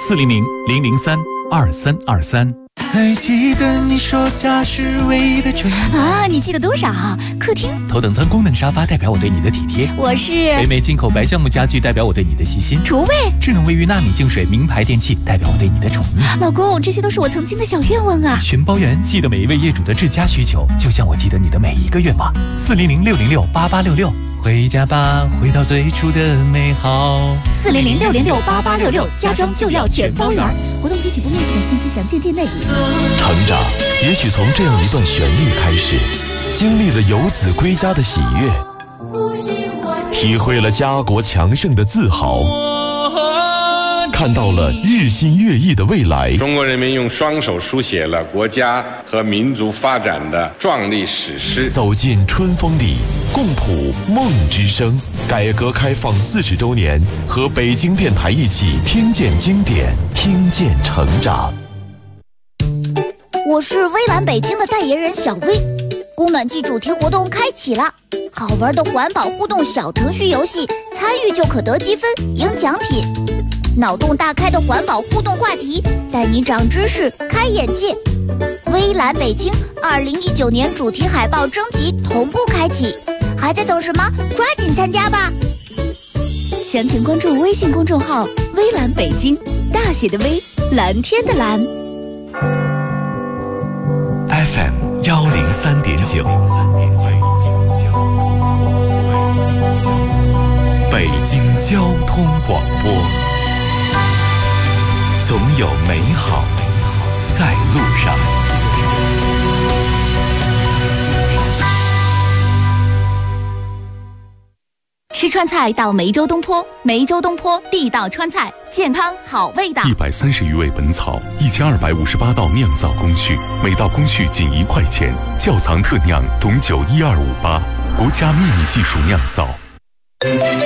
400-003-2323。还记得你说家是唯一的城啊？你记得多少？客厅头等舱功能沙发代表我对你的体贴， 我是北美进口白橡木家具代表我对你的细心， 厨卫智能卫浴纳米净水名牌电器代表我对你的宠溺。 老公，这些都是我曾经的小愿望啊！ 全包圆记得每一位业主的至佳需求，就像我记得你的每一个愿望。400-606-8866，回家吧，回到最初的美好。 400-606-8866，家装就要全包圆，活动及起步面积等信息详见店内。 成长也许从这样一段旋律开始，经历了游子归家的喜悦，体会了家国强盛的自豪，看到了日新月异的未来。 中国人民用双手书写了国家和民族发展的壮丽史诗。 走进春风里，共谱梦之声。改革开放40周年，和北京电台一起听见经典，听见成长。 我是微蓝北京的代言人小薇，供暖季主题活动开启了，好玩的环保互动小程序游戏，参与就可得积分赢奖品。脑洞大开的环保互动话题，带你长知识开眼界。微蓝北京2019年主题海报征集同步开启，还在等什么？抓紧参加吧！ 详情关注微信公众号微蓝北京，大写的微，蓝天的蓝。 FM 103.9，北京交通广播，总有美好在路上。 吃川菜到梅州东坡，梅州东坡地道川菜，健康好味道。 130余味本草，1258道酿造工序，每道工序仅1块钱，窖藏特酿董酒12588，国家秘密技术酿造。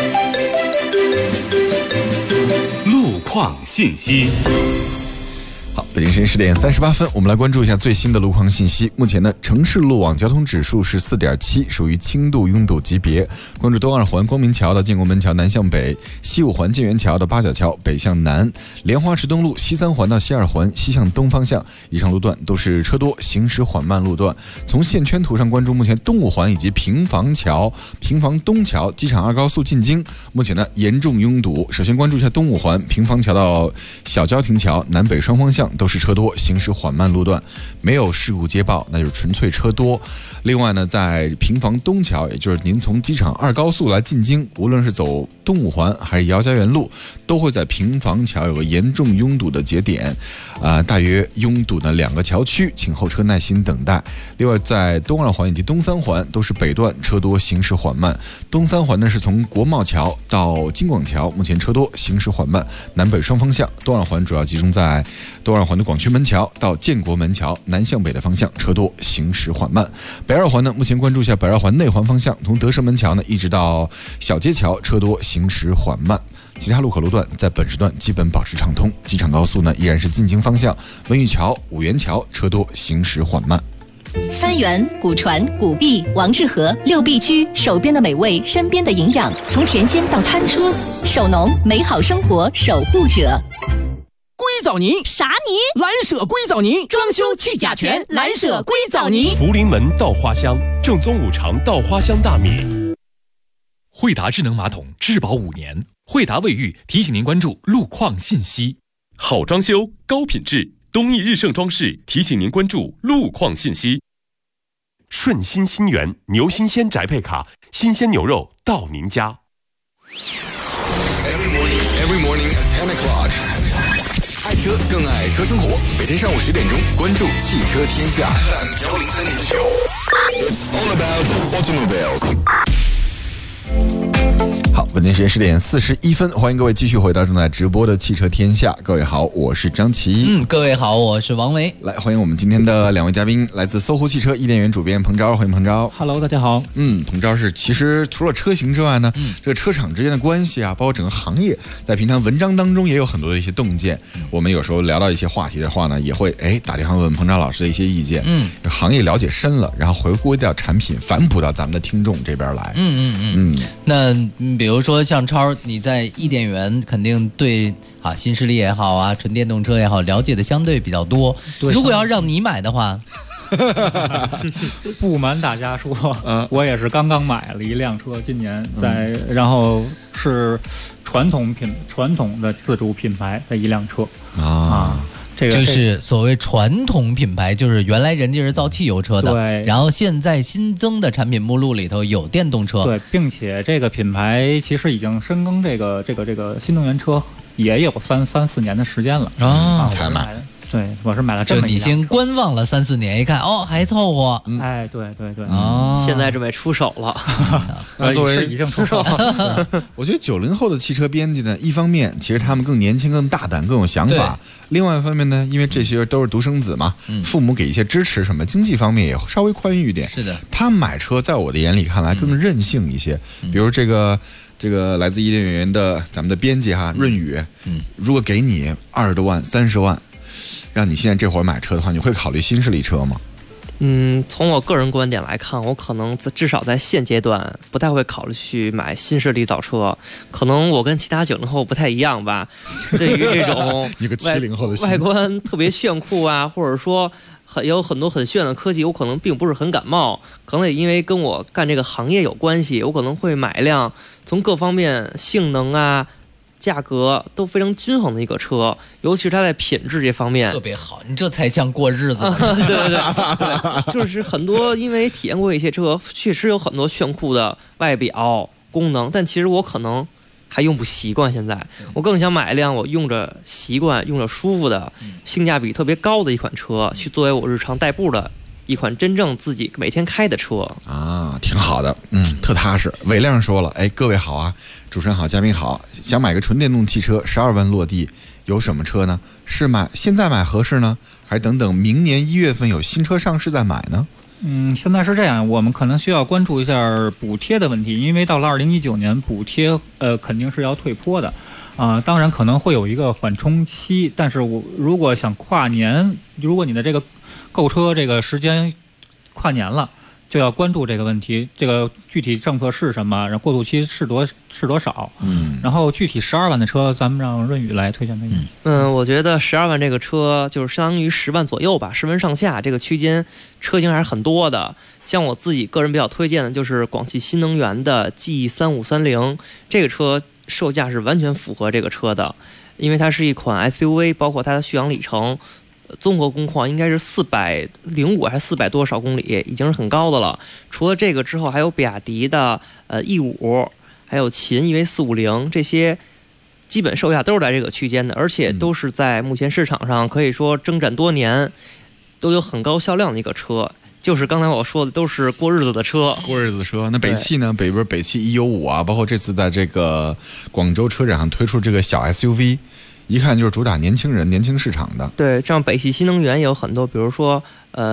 路况信息。 好，北京时间10点38分，我们来关注一下最新的路况信息。目前呢，城市路网交通指数是4.7，属于轻度拥堵级别。关注东二环光明桥到建国门桥南向北，西五环建元桥到八角桥北向南，莲花池东路西三环到西二环西向东方向，以上路段都是车多行驶缓慢路段。从线圈图上关注，目前东五环以及平房桥、平房东桥、机场二高速进京，目前呢严重拥堵。首先关注一下东五环平房桥到小交亭桥南北双方向都是车多行驶缓慢路段，没有事故接报，那就是纯粹车多。另外呢，在平房东桥，也就是您从机场二高速来进京，无论是走东五环还是姚家园路，都会在平房桥有个严重拥堵的节点，大约拥堵的2个桥区，请后车耐心等待。另外，在东二环以及东三环都是北段车多行驶缓慢，东三环呢是从国贸桥到京广桥，目前车多行驶缓慢，南北双方向。东二环主要集中在东二环的广渠门桥到建国门桥南向北的方向，车多行驶缓慢。北二环呢，目前关注一下北二环内环方向，从德胜门桥呢一直到小街桥，车多行驶缓慢。其他路口路段在本时段基本保持畅通。机场高速呢依然是进京方向，文榆桥、五元桥车多行驶缓慢。 三元、古传、古碧、王致和6必居，手边的美味，身边的营养，从甜心到餐桌，手农美好生活守护者。 硅藻泥啥泥？蓝舍硅藻泥，装修去甲醛，蓝舍硅藻泥。 福临门稻花香，正宗五常稻花香大米。 惠达智能马桶质保5年，惠达卫浴提醒您关注路况信息。 好装修，高品质，东益日盛装饰提醒您关注路况信息。顺心新源牛新鲜宅配卡，新鲜牛肉到您家。 Every morning at 10 o'clock， 爱车更爱车生活。每天上午10点钟，关注汽车天下 FM103.9。It's all about automobiles。 好，本天时间10点41分，欢迎各位继续回到正在直播的汽车天下。各位好，我是张琪。 各位好，我是王维。 来，欢迎我们今天的2位嘉宾，来自搜狐汽车伊甸园主编彭钊，欢迎彭钊。 Hello， 大家好。 彭钊是其实除了车型之外呢，这个车厂之间的关系啊，包括整个行业，在平常文章当中也有很多的一些洞见。我们有时候聊到一些话题的话呢，也会打电话问彭钊老师的一些意见。行业了解深了，然后回归到产品，反哺到咱们的听众这边来。 那比如说像超，你在伊甸园肯定对新势力也好啊，纯电动车也好，了解的相对比较多。如果要让你买的话， 不瞒大家说，我也是刚刚买了一辆车，今年然后是传统的自主品牌的一辆车就是所谓传统品牌，就是原来人家是造汽油车的， 对， 然后现在新增的产品目录里头有电动车， 对，并且这个品牌其实已经深耕这个新能源车也有三四年的时间了才买。 对，我是买了这么一辆车。 就你先观望了3-4年，一看还凑合。 对， 现在准备出手了。 作为已经出手了。我觉得90后的汽车编辑呢，一方面其实他们更年轻、更大胆、更有想法；另外一方面呢，因为这些都是独生子嘛，父母给一些支持，什么经济方面也稍微宽裕一点。 是的， 他买车在我的眼里看来更任性一些。比如这个来自伊甸园的咱们的编辑润宇，如果给你20多万、30万。让你现在这会儿买车的话，你会考虑新势力车吗？ 从我个人观点来看，我可能至少在现阶段不太会考虑去买新势力造车。可能我跟其他90后不太一样吧，对于这种一个70后的外观特别炫酷啊，或者说有很多很炫的科技，我可能并不是很感冒。可能也因为跟我干这个行业有关系，我可能会买一辆从各方面性能啊、价格都非常均衡的一个车，尤其是它在品质这方面特别好，你这才像过日子。 对，就是很多，因为体验过一些车，确实有很多炫酷的外表功能，但其实我可能还用不习惯。现在我更想买一辆我用着习惯、用着舒服的、性价比特别高的一款车，去作为我日常代步的一款真正自己每天开的车挺好的，特踏实。伟亮说了，各位好啊，主持人好，嘉宾好，想买个纯电动汽车，12万落地，有什么车呢？是现在买合适呢，还是等明年1月份有新车上市再买呢？ 现在是这样，我们可能需要关注一下补贴的问题，因为到了2019年，补贴肯定是要退坡的，当然可能会有一个缓冲期，但是我如果想跨年，如果你的这个购车这个时间跨年了，就要关注这个问题，这个具体政策是什么，然后过渡期是多少，然后具体12万的车，咱们让润宇来推荐推荐。 我觉得12万这个车就是相当于10万左右吧，10万上下这个区间车型还是很多的。像我自己个人比较推荐的就是广汽新能源的 G3530，这个车售价是完全符合这个车的，因为它是一款 SUV， 包括它的续航里程。综合工况应该是405还是400多少公里，已经是很高的了。除了这个之后，还有比亚迪的E5，还有秦 EV450，这些基本售价都是在这个区间的，而且都是在目前市场上可以说征战多年，都有很高销量的一个车。就是刚才我说的，都是过日子的车。 过日子车。那北汽呢？北汽 E95啊，包括这次在这个广州车展上推出这个小 SUV。一看就是主打年轻人、年轻市场的。 对，这样北汽新能源也有很多，比如说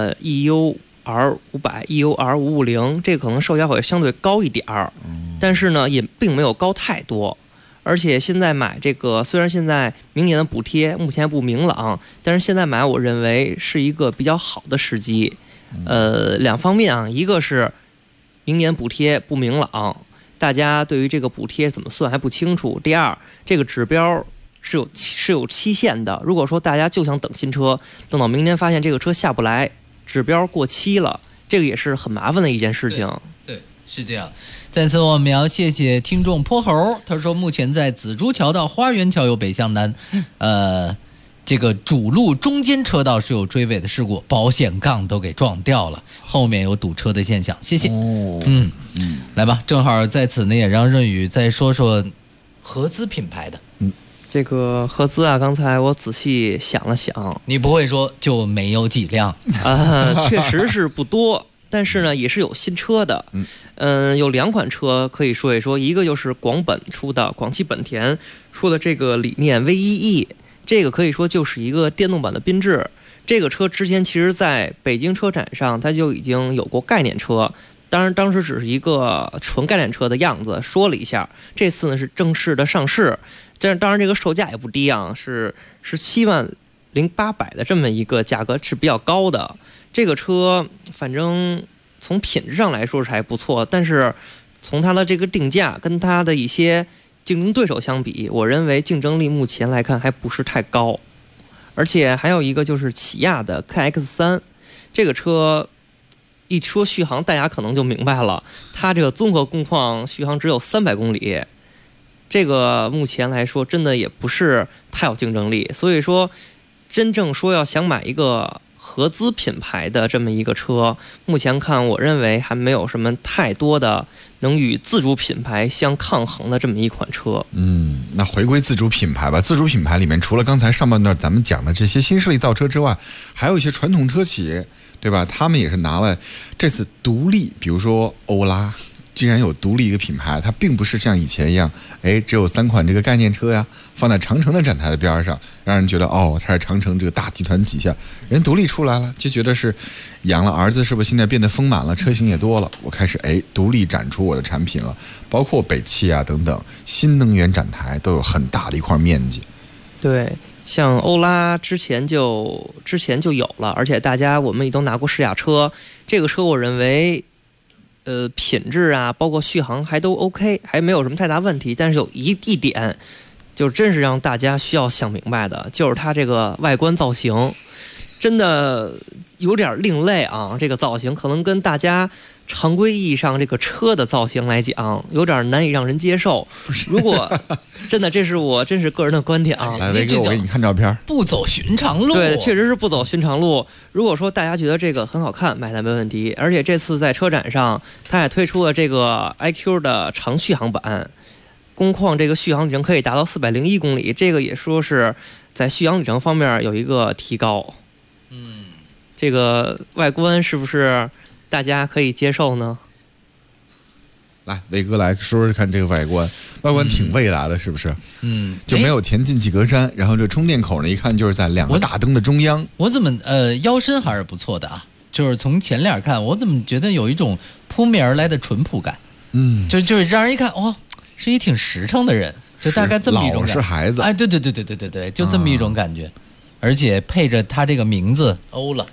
EUR500、EUR550，这个可能售价会相对高一点儿，但是呢也并没有高太多。而且现在买这个，虽然现在明年的补贴目前还不明朗，但是现在买我认为是一个比较好的时机。两方面啊，一个是明年补贴不明朗，大家对于这个补贴怎么算还不清楚。第二，这个指标是有期限的。如果说大家就想等新车，等到明年发现这个车下不来，指标过期了，这个也是很麻烦的一件事情。 对，是这样。在此我们要谢谢听众泼猴，他说目前在紫竹桥到花园桥有北向南，这个主路中间车道是有追尾的事故，保险杠都给撞掉了，后面有堵车的现象。谢谢。来吧，正好在此呢，也让润宇再说说合资品牌的。 这个合资啊，刚才我仔细想了想， 你不会说就没有几辆确实是不多，但是呢也是有新车的。有2款车可以说一说，一个就是广汽本田出的这个理念 V1E， 这个可以说就是一个电动版的缤智。这个车之前其实在北京车展上它就已经有过概念车，当然当时只是一个纯概念车的样子说了一下，这次呢是正式的上市。当然这个售价也不低啊，是17.8万的这么一个价格，是比较高的。这个车反正从品质上来说是还不错，但是从它的这个定价跟它的一些竞争对手相比，我认为竞争力目前来看还不是太高。而且还有一个就是起亚的 KX3， 这个车一说续航大家可能就明白了，它这个综合工况续航只有300公里，这个目前来说真的也不是太有竞争力。所以说真正说要想买一个合资品牌的这么一个车，目前看我认为还没有什么太多的能与自主品牌相抗衡的这么一款车。 那回归自主品牌吧。自主品牌里面除了刚才上半段咱们讲的这些新势力造车之外，还有一些传统车企，对吧？他们也是拿了这次独立，比如说欧拉既然有独立一个品牌，它并不是像以前一样，只有3款这个概念车呀，放在长城的展台的边上，让人觉得它是长城这个大集团底下，人独立出来了，就觉得是养了儿子，是不是现在变得丰满了，车型也多了，我开始独立展出我的产品了。包括北汽啊等等新能源展台都有很大的一块面积。 对，像欧拉之前就有了，而且我们也都拿过试驾车，这个车我认为品质啊，包括续航还都 OK， 还没有什么太大问题。但是有一点，就真是让大家需要想明白的，就是它这个外观造型，真的有点另类啊。这个造型可能跟大家常规意义上这个车的造型来讲，有点难以让人接受。如果真的，这是我真是个人的观点啊。 来，威哥，我给你看照片。 不走寻常路。 对，确实是不走寻常路。如果说大家觉得这个很好看，买它没问题。而且这次在车展上，它也推出了这个 iQ 的长续航版，工况这个续航里程可以达到401公里，这个也说是在续航里程方面有一个提高。这个外观是不是大家可以接受呢？ 来，伟哥来说说看这个外观挺未来的，是不是？就没有前进气格栅，然后这充电口呢，一看就是在2个大灯的中央。 我怎么腰身还是不错的啊？ 就是从前脸看，我怎么觉得有一种扑面而来的淳朴感？就是让人一看，哦，是一挺实诚的人，就大概这么一种感觉。 老实孩子， 哎，对，就这么一种感觉，而且配着他这个名字欧拉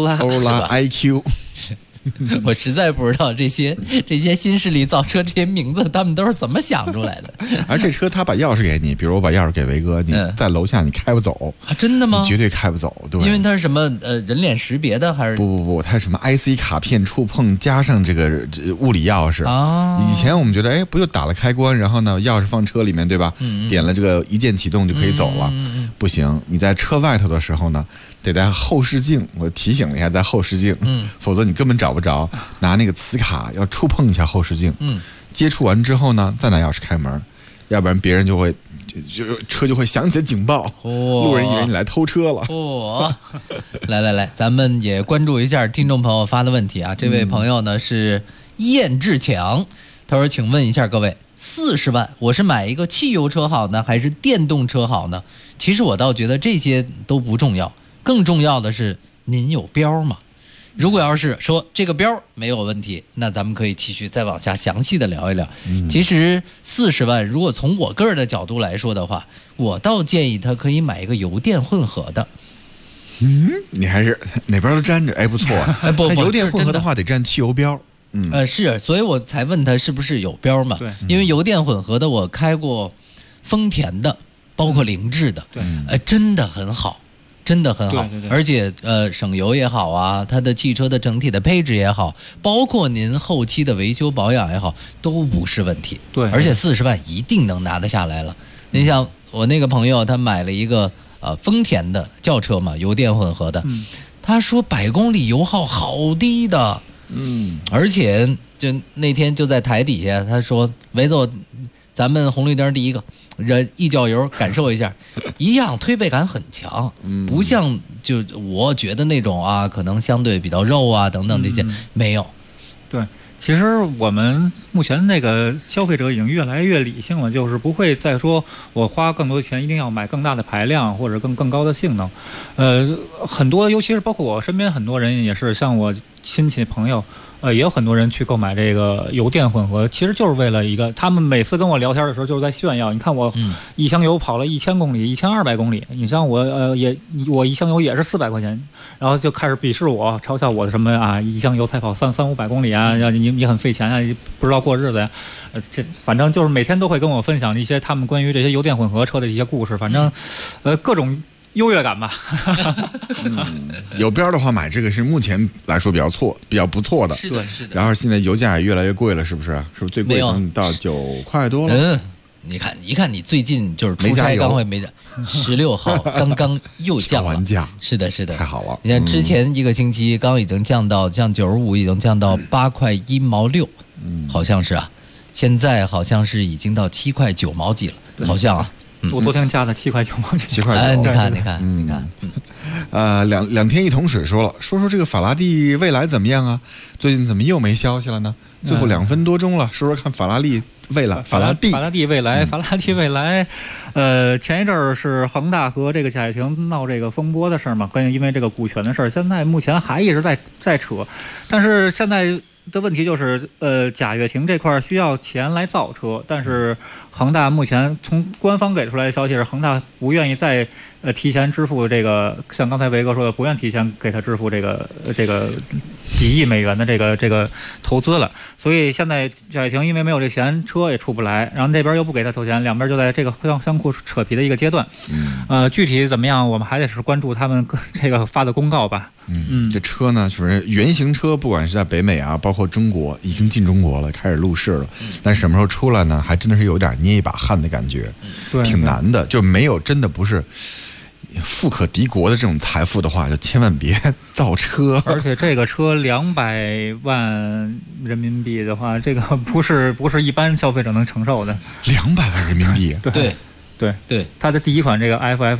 IQ。 我实在不知道这些新势力造车这些名字他们都是怎么想出来的。 而这车他把钥匙给你，比如我把钥匙给维哥，你在楼下你开不走啊？真的吗？ 你绝对开不走，对。 因为它是什么人脸识别的还是？ 不，它是什么 IC 卡片触碰加上这个物理钥匙啊。以前我们觉得，哎，不就打了开关，然后呢钥匙放车里面，对吧？点了这个一键启动就可以走了。不行，你在车外头的时候呢，得在后视镜，我提醒了一下，在后视镜，否则你根本找不着。拿那个磁卡要触碰一下后视镜，接触完之后呢，再拿钥匙开门，要不然别人就会车就会响起警报，路人以为你来偷车了。 来，咱们也关注一下听众朋友发的问题啊。这位朋友呢是燕志强，他说：“请问一下各位，40万我是买一个汽油车好呢，还是电动车好呢？”其实我倒觉得这些都不重要，更重要的是您有标吗？如果要是说这个标没有问题，那咱们可以继续再往下详细的聊一聊。其实40万，如果从我个人的角度来说的话，我倒建议他可以买一个油电混合的。 你还是哪边都沾着，哎，不错。 哎，不， 油电混合的话得占汽油标。 是，所以我才问他是不是有标嘛？ 对， 因为油电混合的我开过丰田的，包括凌志的， 对， 真的很好。真的很好， 对， 而且省油也好啊，它的汽车的整体的配置也好，包括您后期的维修保养也好，都不是问题。 对， 而且40万一定能拿得下来了。您像我那个朋友，他买了一个丰田的轿车嘛，油电混合的，他说100公里油耗好低的，而且就那天就在台底下，他说维总，咱们红绿灯第一个。一脚油感受一下，一样推背感很强，不像就我觉得那种啊，可能相对比较肉啊等等这些没有。 对，其实我们目前那个消费者已经越来越理性了，就是不会再说我花更多的钱一定要买更大的排量或者更高的性能。很多尤其是包括我身边很多人也是，像我亲戚朋友。也有很多人去购买这个油电混合，其实就是为了一个，他们每次跟我聊天的时候就是在炫耀。你看我一箱油跑了1000公里、1200公里，你像我我一箱油也是400块钱，然后就开始鄙视我、嘲笑我的什么啊，一箱油才跑300-500公里啊，你很费钱啊，不知道过日子呀。这反正就是每天都会跟我分享一些他们关于这些油电混合车的一些故事，反正各种。优越感吧。 有标的话买这个是目前来说比较不错的。 是的。 然后现在油价也越来越贵了，是不是？是不是最贵能到9块多了？ 你看你最近就是出差刚会没16号刚又降了。是的。 太好了。 你看之前一个星期刚已经降到降95，已经降到8块1毛6，好像是啊。现在好像是已经到7块9毛几了，好像啊。 我昨天加的7块9毛钱。 7块9。 你看。 两天一桶水说这个法拉第未来怎么样啊？最近怎么又没消息了呢？最后2分多钟了，说看法拉第未来。法拉第未来。前一阵儿是恒大和这个贾跃亭闹这个风波的事儿嘛，因为这个股权的事儿，现在目前还一直在扯，但是现在。的问题就是，贾跃亭这块需要钱来造车，但是恒大目前从官方给出来的消息是，恒大不愿意再提前支付这个，像刚才维哥说的，不愿提前给他支付这个几亿美元的这个投资了，所以现在贾跃亭因为没有这钱，车也出不来，然后那边又不给他投钱，两边就在这个相互扯皮的一个阶段。具体怎么样，我们还得是关注他们这个发的公告吧。 这车呢，就是原型车，不管是在北美啊，包括中国，已经进中国了，开始入市了。但什么时候出来呢？还真的是有点捏一把汗的感觉，挺难的。就没有真的不是富可敌国的这种财富的话，就千万别造车。 而且这个车200万人民币的话，这个不是一般消费者能承受的。 200万人民币？ 对，它的第一款这个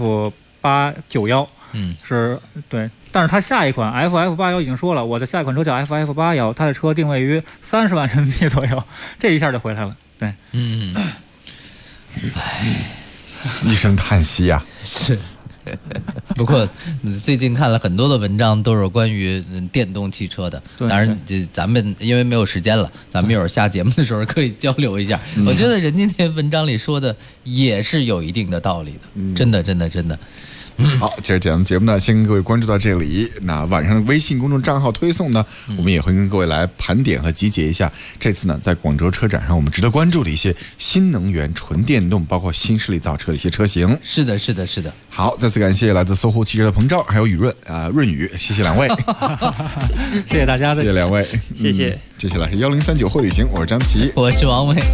FF891。是对，但是它下一款 FF81已经说了，我的下一款车叫 FF81，它的车定位于30万人民币左右，这一下就回来了。对， 一声叹息啊。 是， 不过最近看了很多的文章，都是关于电动汽车的。当然，咱们因为没有时间了，咱们一会儿下节目的时候可以交流一下。我觉得人家那文章里说的也是有一定的道理的，真的。 好，今儿讲的节目呢，先跟各位关注到这里。那晚上的微信公众账号推送呢，我们也会跟各位来盘点和集结一下。这次呢，在广州车展上，我们值得关注的一些新能源、纯电动，包括新势力造车的一些车型。 是的。 好，再次感谢来自搜狐汽车的彭钊，还有润宇，谢谢两位， 谢谢大家， 谢谢两位， 谢谢。 接下来是1039会旅行，我是张琪， 我是王伟。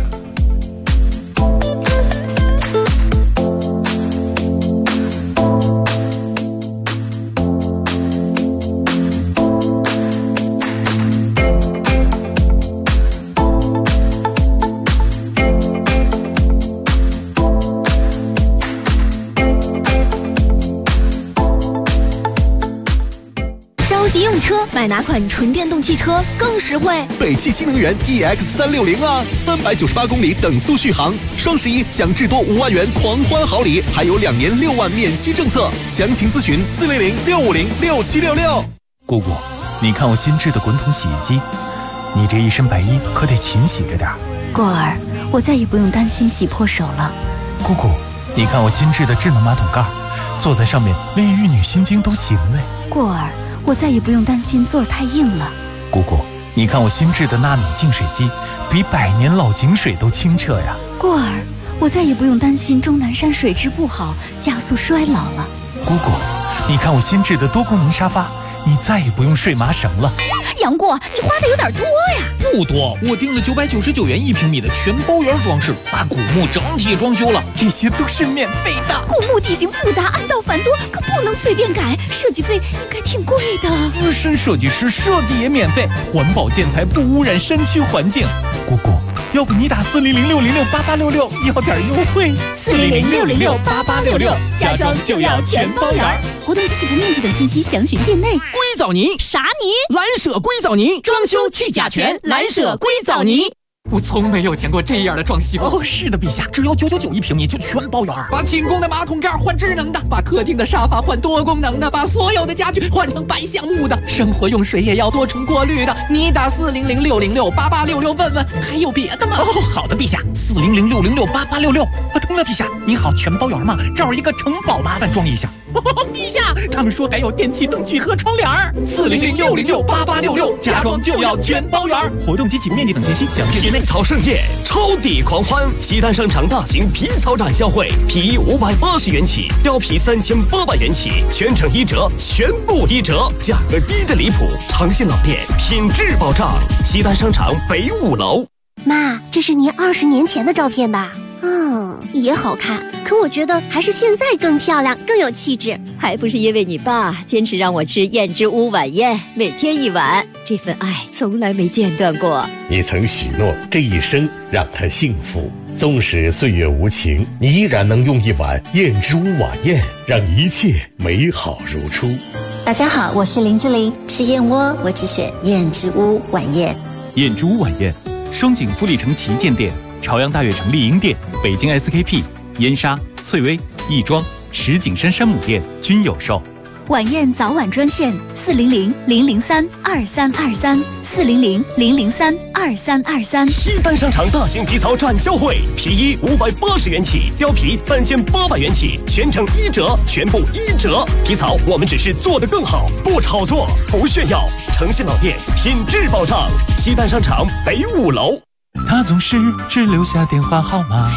用车买哪款纯电动汽车更实惠？ 北汽新能源 EX360啊，398公里等速续航，双11享至多5万元狂欢好礼，还有2年6万免息政策。详情咨询400-650-6766。 姑姑，你看我新制的滚筒洗衣机，你这一身白衣可得勤洗着点。 过儿，我再也不用担心洗破手了。 姑姑，你看我新制的智能马桶盖，坐在上面连玉女心经都行嘞。 过儿，我再也不用担心座儿太硬了。 姑姑，你看我新制的纳米净水机，比100年老井水都清澈呀。 过儿，我再也不用担心钟南山水质不好，加速衰老了。 姑姑，你看我新制的多功能沙发，你再也不用睡麻绳了。 杨过，你花的有点多呀。 不多，我订了999元1平米的全包圆装饰，把古墓整体装修了，这些都是免费的。 古墓地形复杂，暗道繁多，可不能随便改，设计费应该挺贵的。 资深设计师设计也免费，环保建材不污染山区环境。 姑姑，要不你打400-606-8866要点优惠。 400-606-8866，家装就要全包圆。活动及起步面积等信息详询店内。 硅藻泥啥泥？ 蓝舍硅藻泥，装修去甲醛，蓝舍硅藻泥。我从没有见过这样的装修哦！是的，陛下，只要9991平米就全包圆。把寝宫的马桶盖换智能的，把客厅的沙发换多功能的，把所有的家具换成白橡木的，生活用水也要多重过滤的。你打400-606-8866问问，还有别的吗？哦，好的，陛下，400-606-8866。通了，陛下，你好，全包圆吗？这儿一个城堡，麻烦装一下。陛下，他们说还有电器灯具和窗帘。400-606-8866，家装就要全包圆。活动及起步面积等信息详询。 皮草盛宴，超抵狂欢！西单商场大型皮草展销会，皮衣580元起，貂皮3800元起，全程1折，全部1折，价格低的离谱。长信老店，品质保障。西单商场北5楼。 妈，这是您20年前的照片吧？也好看，可我觉得还是现在更漂亮，更有气质。 还不是因为你爸坚持让我吃燕之屋晚宴，每天1碗，这份爱从来没间断过。 你曾许诺这一生让他幸福，纵使岁月无情，你依然能用1碗燕之屋晚宴，让一切美好如初。 大家好，我是林志玲，吃燕窝我只选燕之屋晚宴。 燕之屋晚宴，双井富力城旗舰店、朝阳大悦城丽婴店、北京 SKP、燕莎、翠微、亦庄、石景山山姆店均有售。 晚宴早晚专线400-003-2323 400-003-2323。 西单商场大型皮草展销会，皮衣580元起，貂皮3800元起，全程1折，全部1折。皮草我们只是做得更好，不炒作，不炫耀。诚信老店，品质保障。西单商场北5楼。 他总是只留下电话号码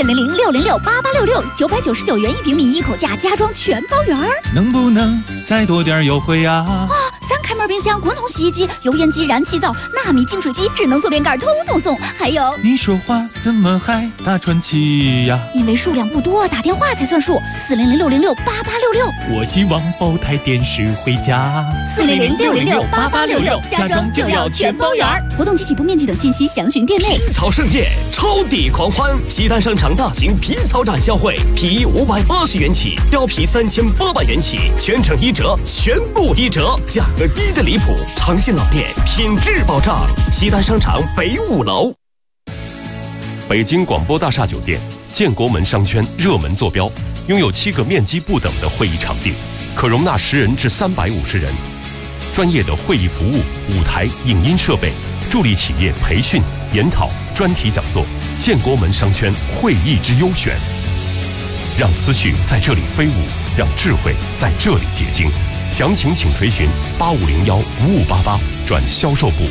400-606-8866，999元1平米，一口价，家装全包圆。 能不能再多点优惠啊 3开门冰箱、滚筒洗衣机、油烟机、燃气灶、纳米净水机、智能坐便盖，通通送。还有， 你说话怎么还打传奇呀？ 因为数量不多，打电话才算数。400-606-8866。 我希望包台电视回家。 400-606-8866，家装就要全包圆。活动及起步面积等信息详询店内。 皮草盛宴，超抵狂欢！西单商场大型皮草展销会，皮衣580元起，貂皮3800元起，全程1折，全部1折，价格低的离谱。长信老店，品质保障。西单商场北5楼。 北京广播大厦酒店，建国门商圈热门坐标， 拥有7个面积不等的会议场地，可容纳10人至350人。专业的会议服务、舞台、影音设备，助力企业培训、研讨、专题讲座，建国门商圈会议之优选。让思绪在这里飞舞，让智慧在这里结晶。详情请垂询8501-5588转销售部。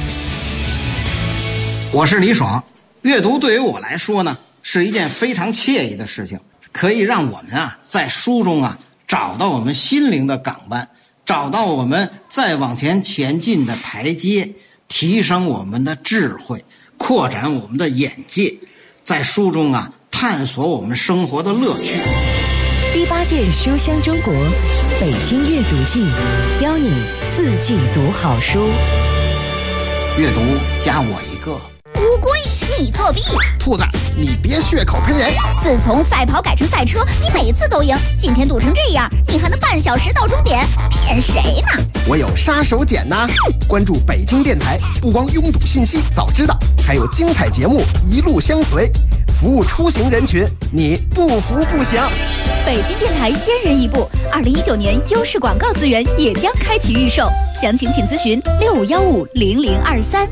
我是李爽。阅读对于我来说呢，是一件非常惬意的事情，可以让我们在书中找到我们心灵的港湾，找到我们再往前前进的台阶，提升我们的智慧，扩展我们的眼界，在书中探索我们生活的乐趣。 第8届书香中国北京阅读季，邀你4季读好书。 阅读加我一个。 乌龟，你作弊！ 兔子，你别血口喷人！ 自从赛跑改成赛车，你每次都赢，今天堵成这样，你还能半小时到终点？骗谁呢？ 我有杀手锏呐！关注北京电台，不光拥堵信息早知道，还有精彩节目一路相随，服务出行人群，你不服不行。 北京电台先人一步，2019年优势广告资源也将开启预售，详情请咨询65150023。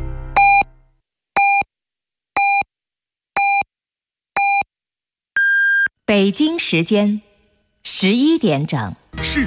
北京时间11点整。 世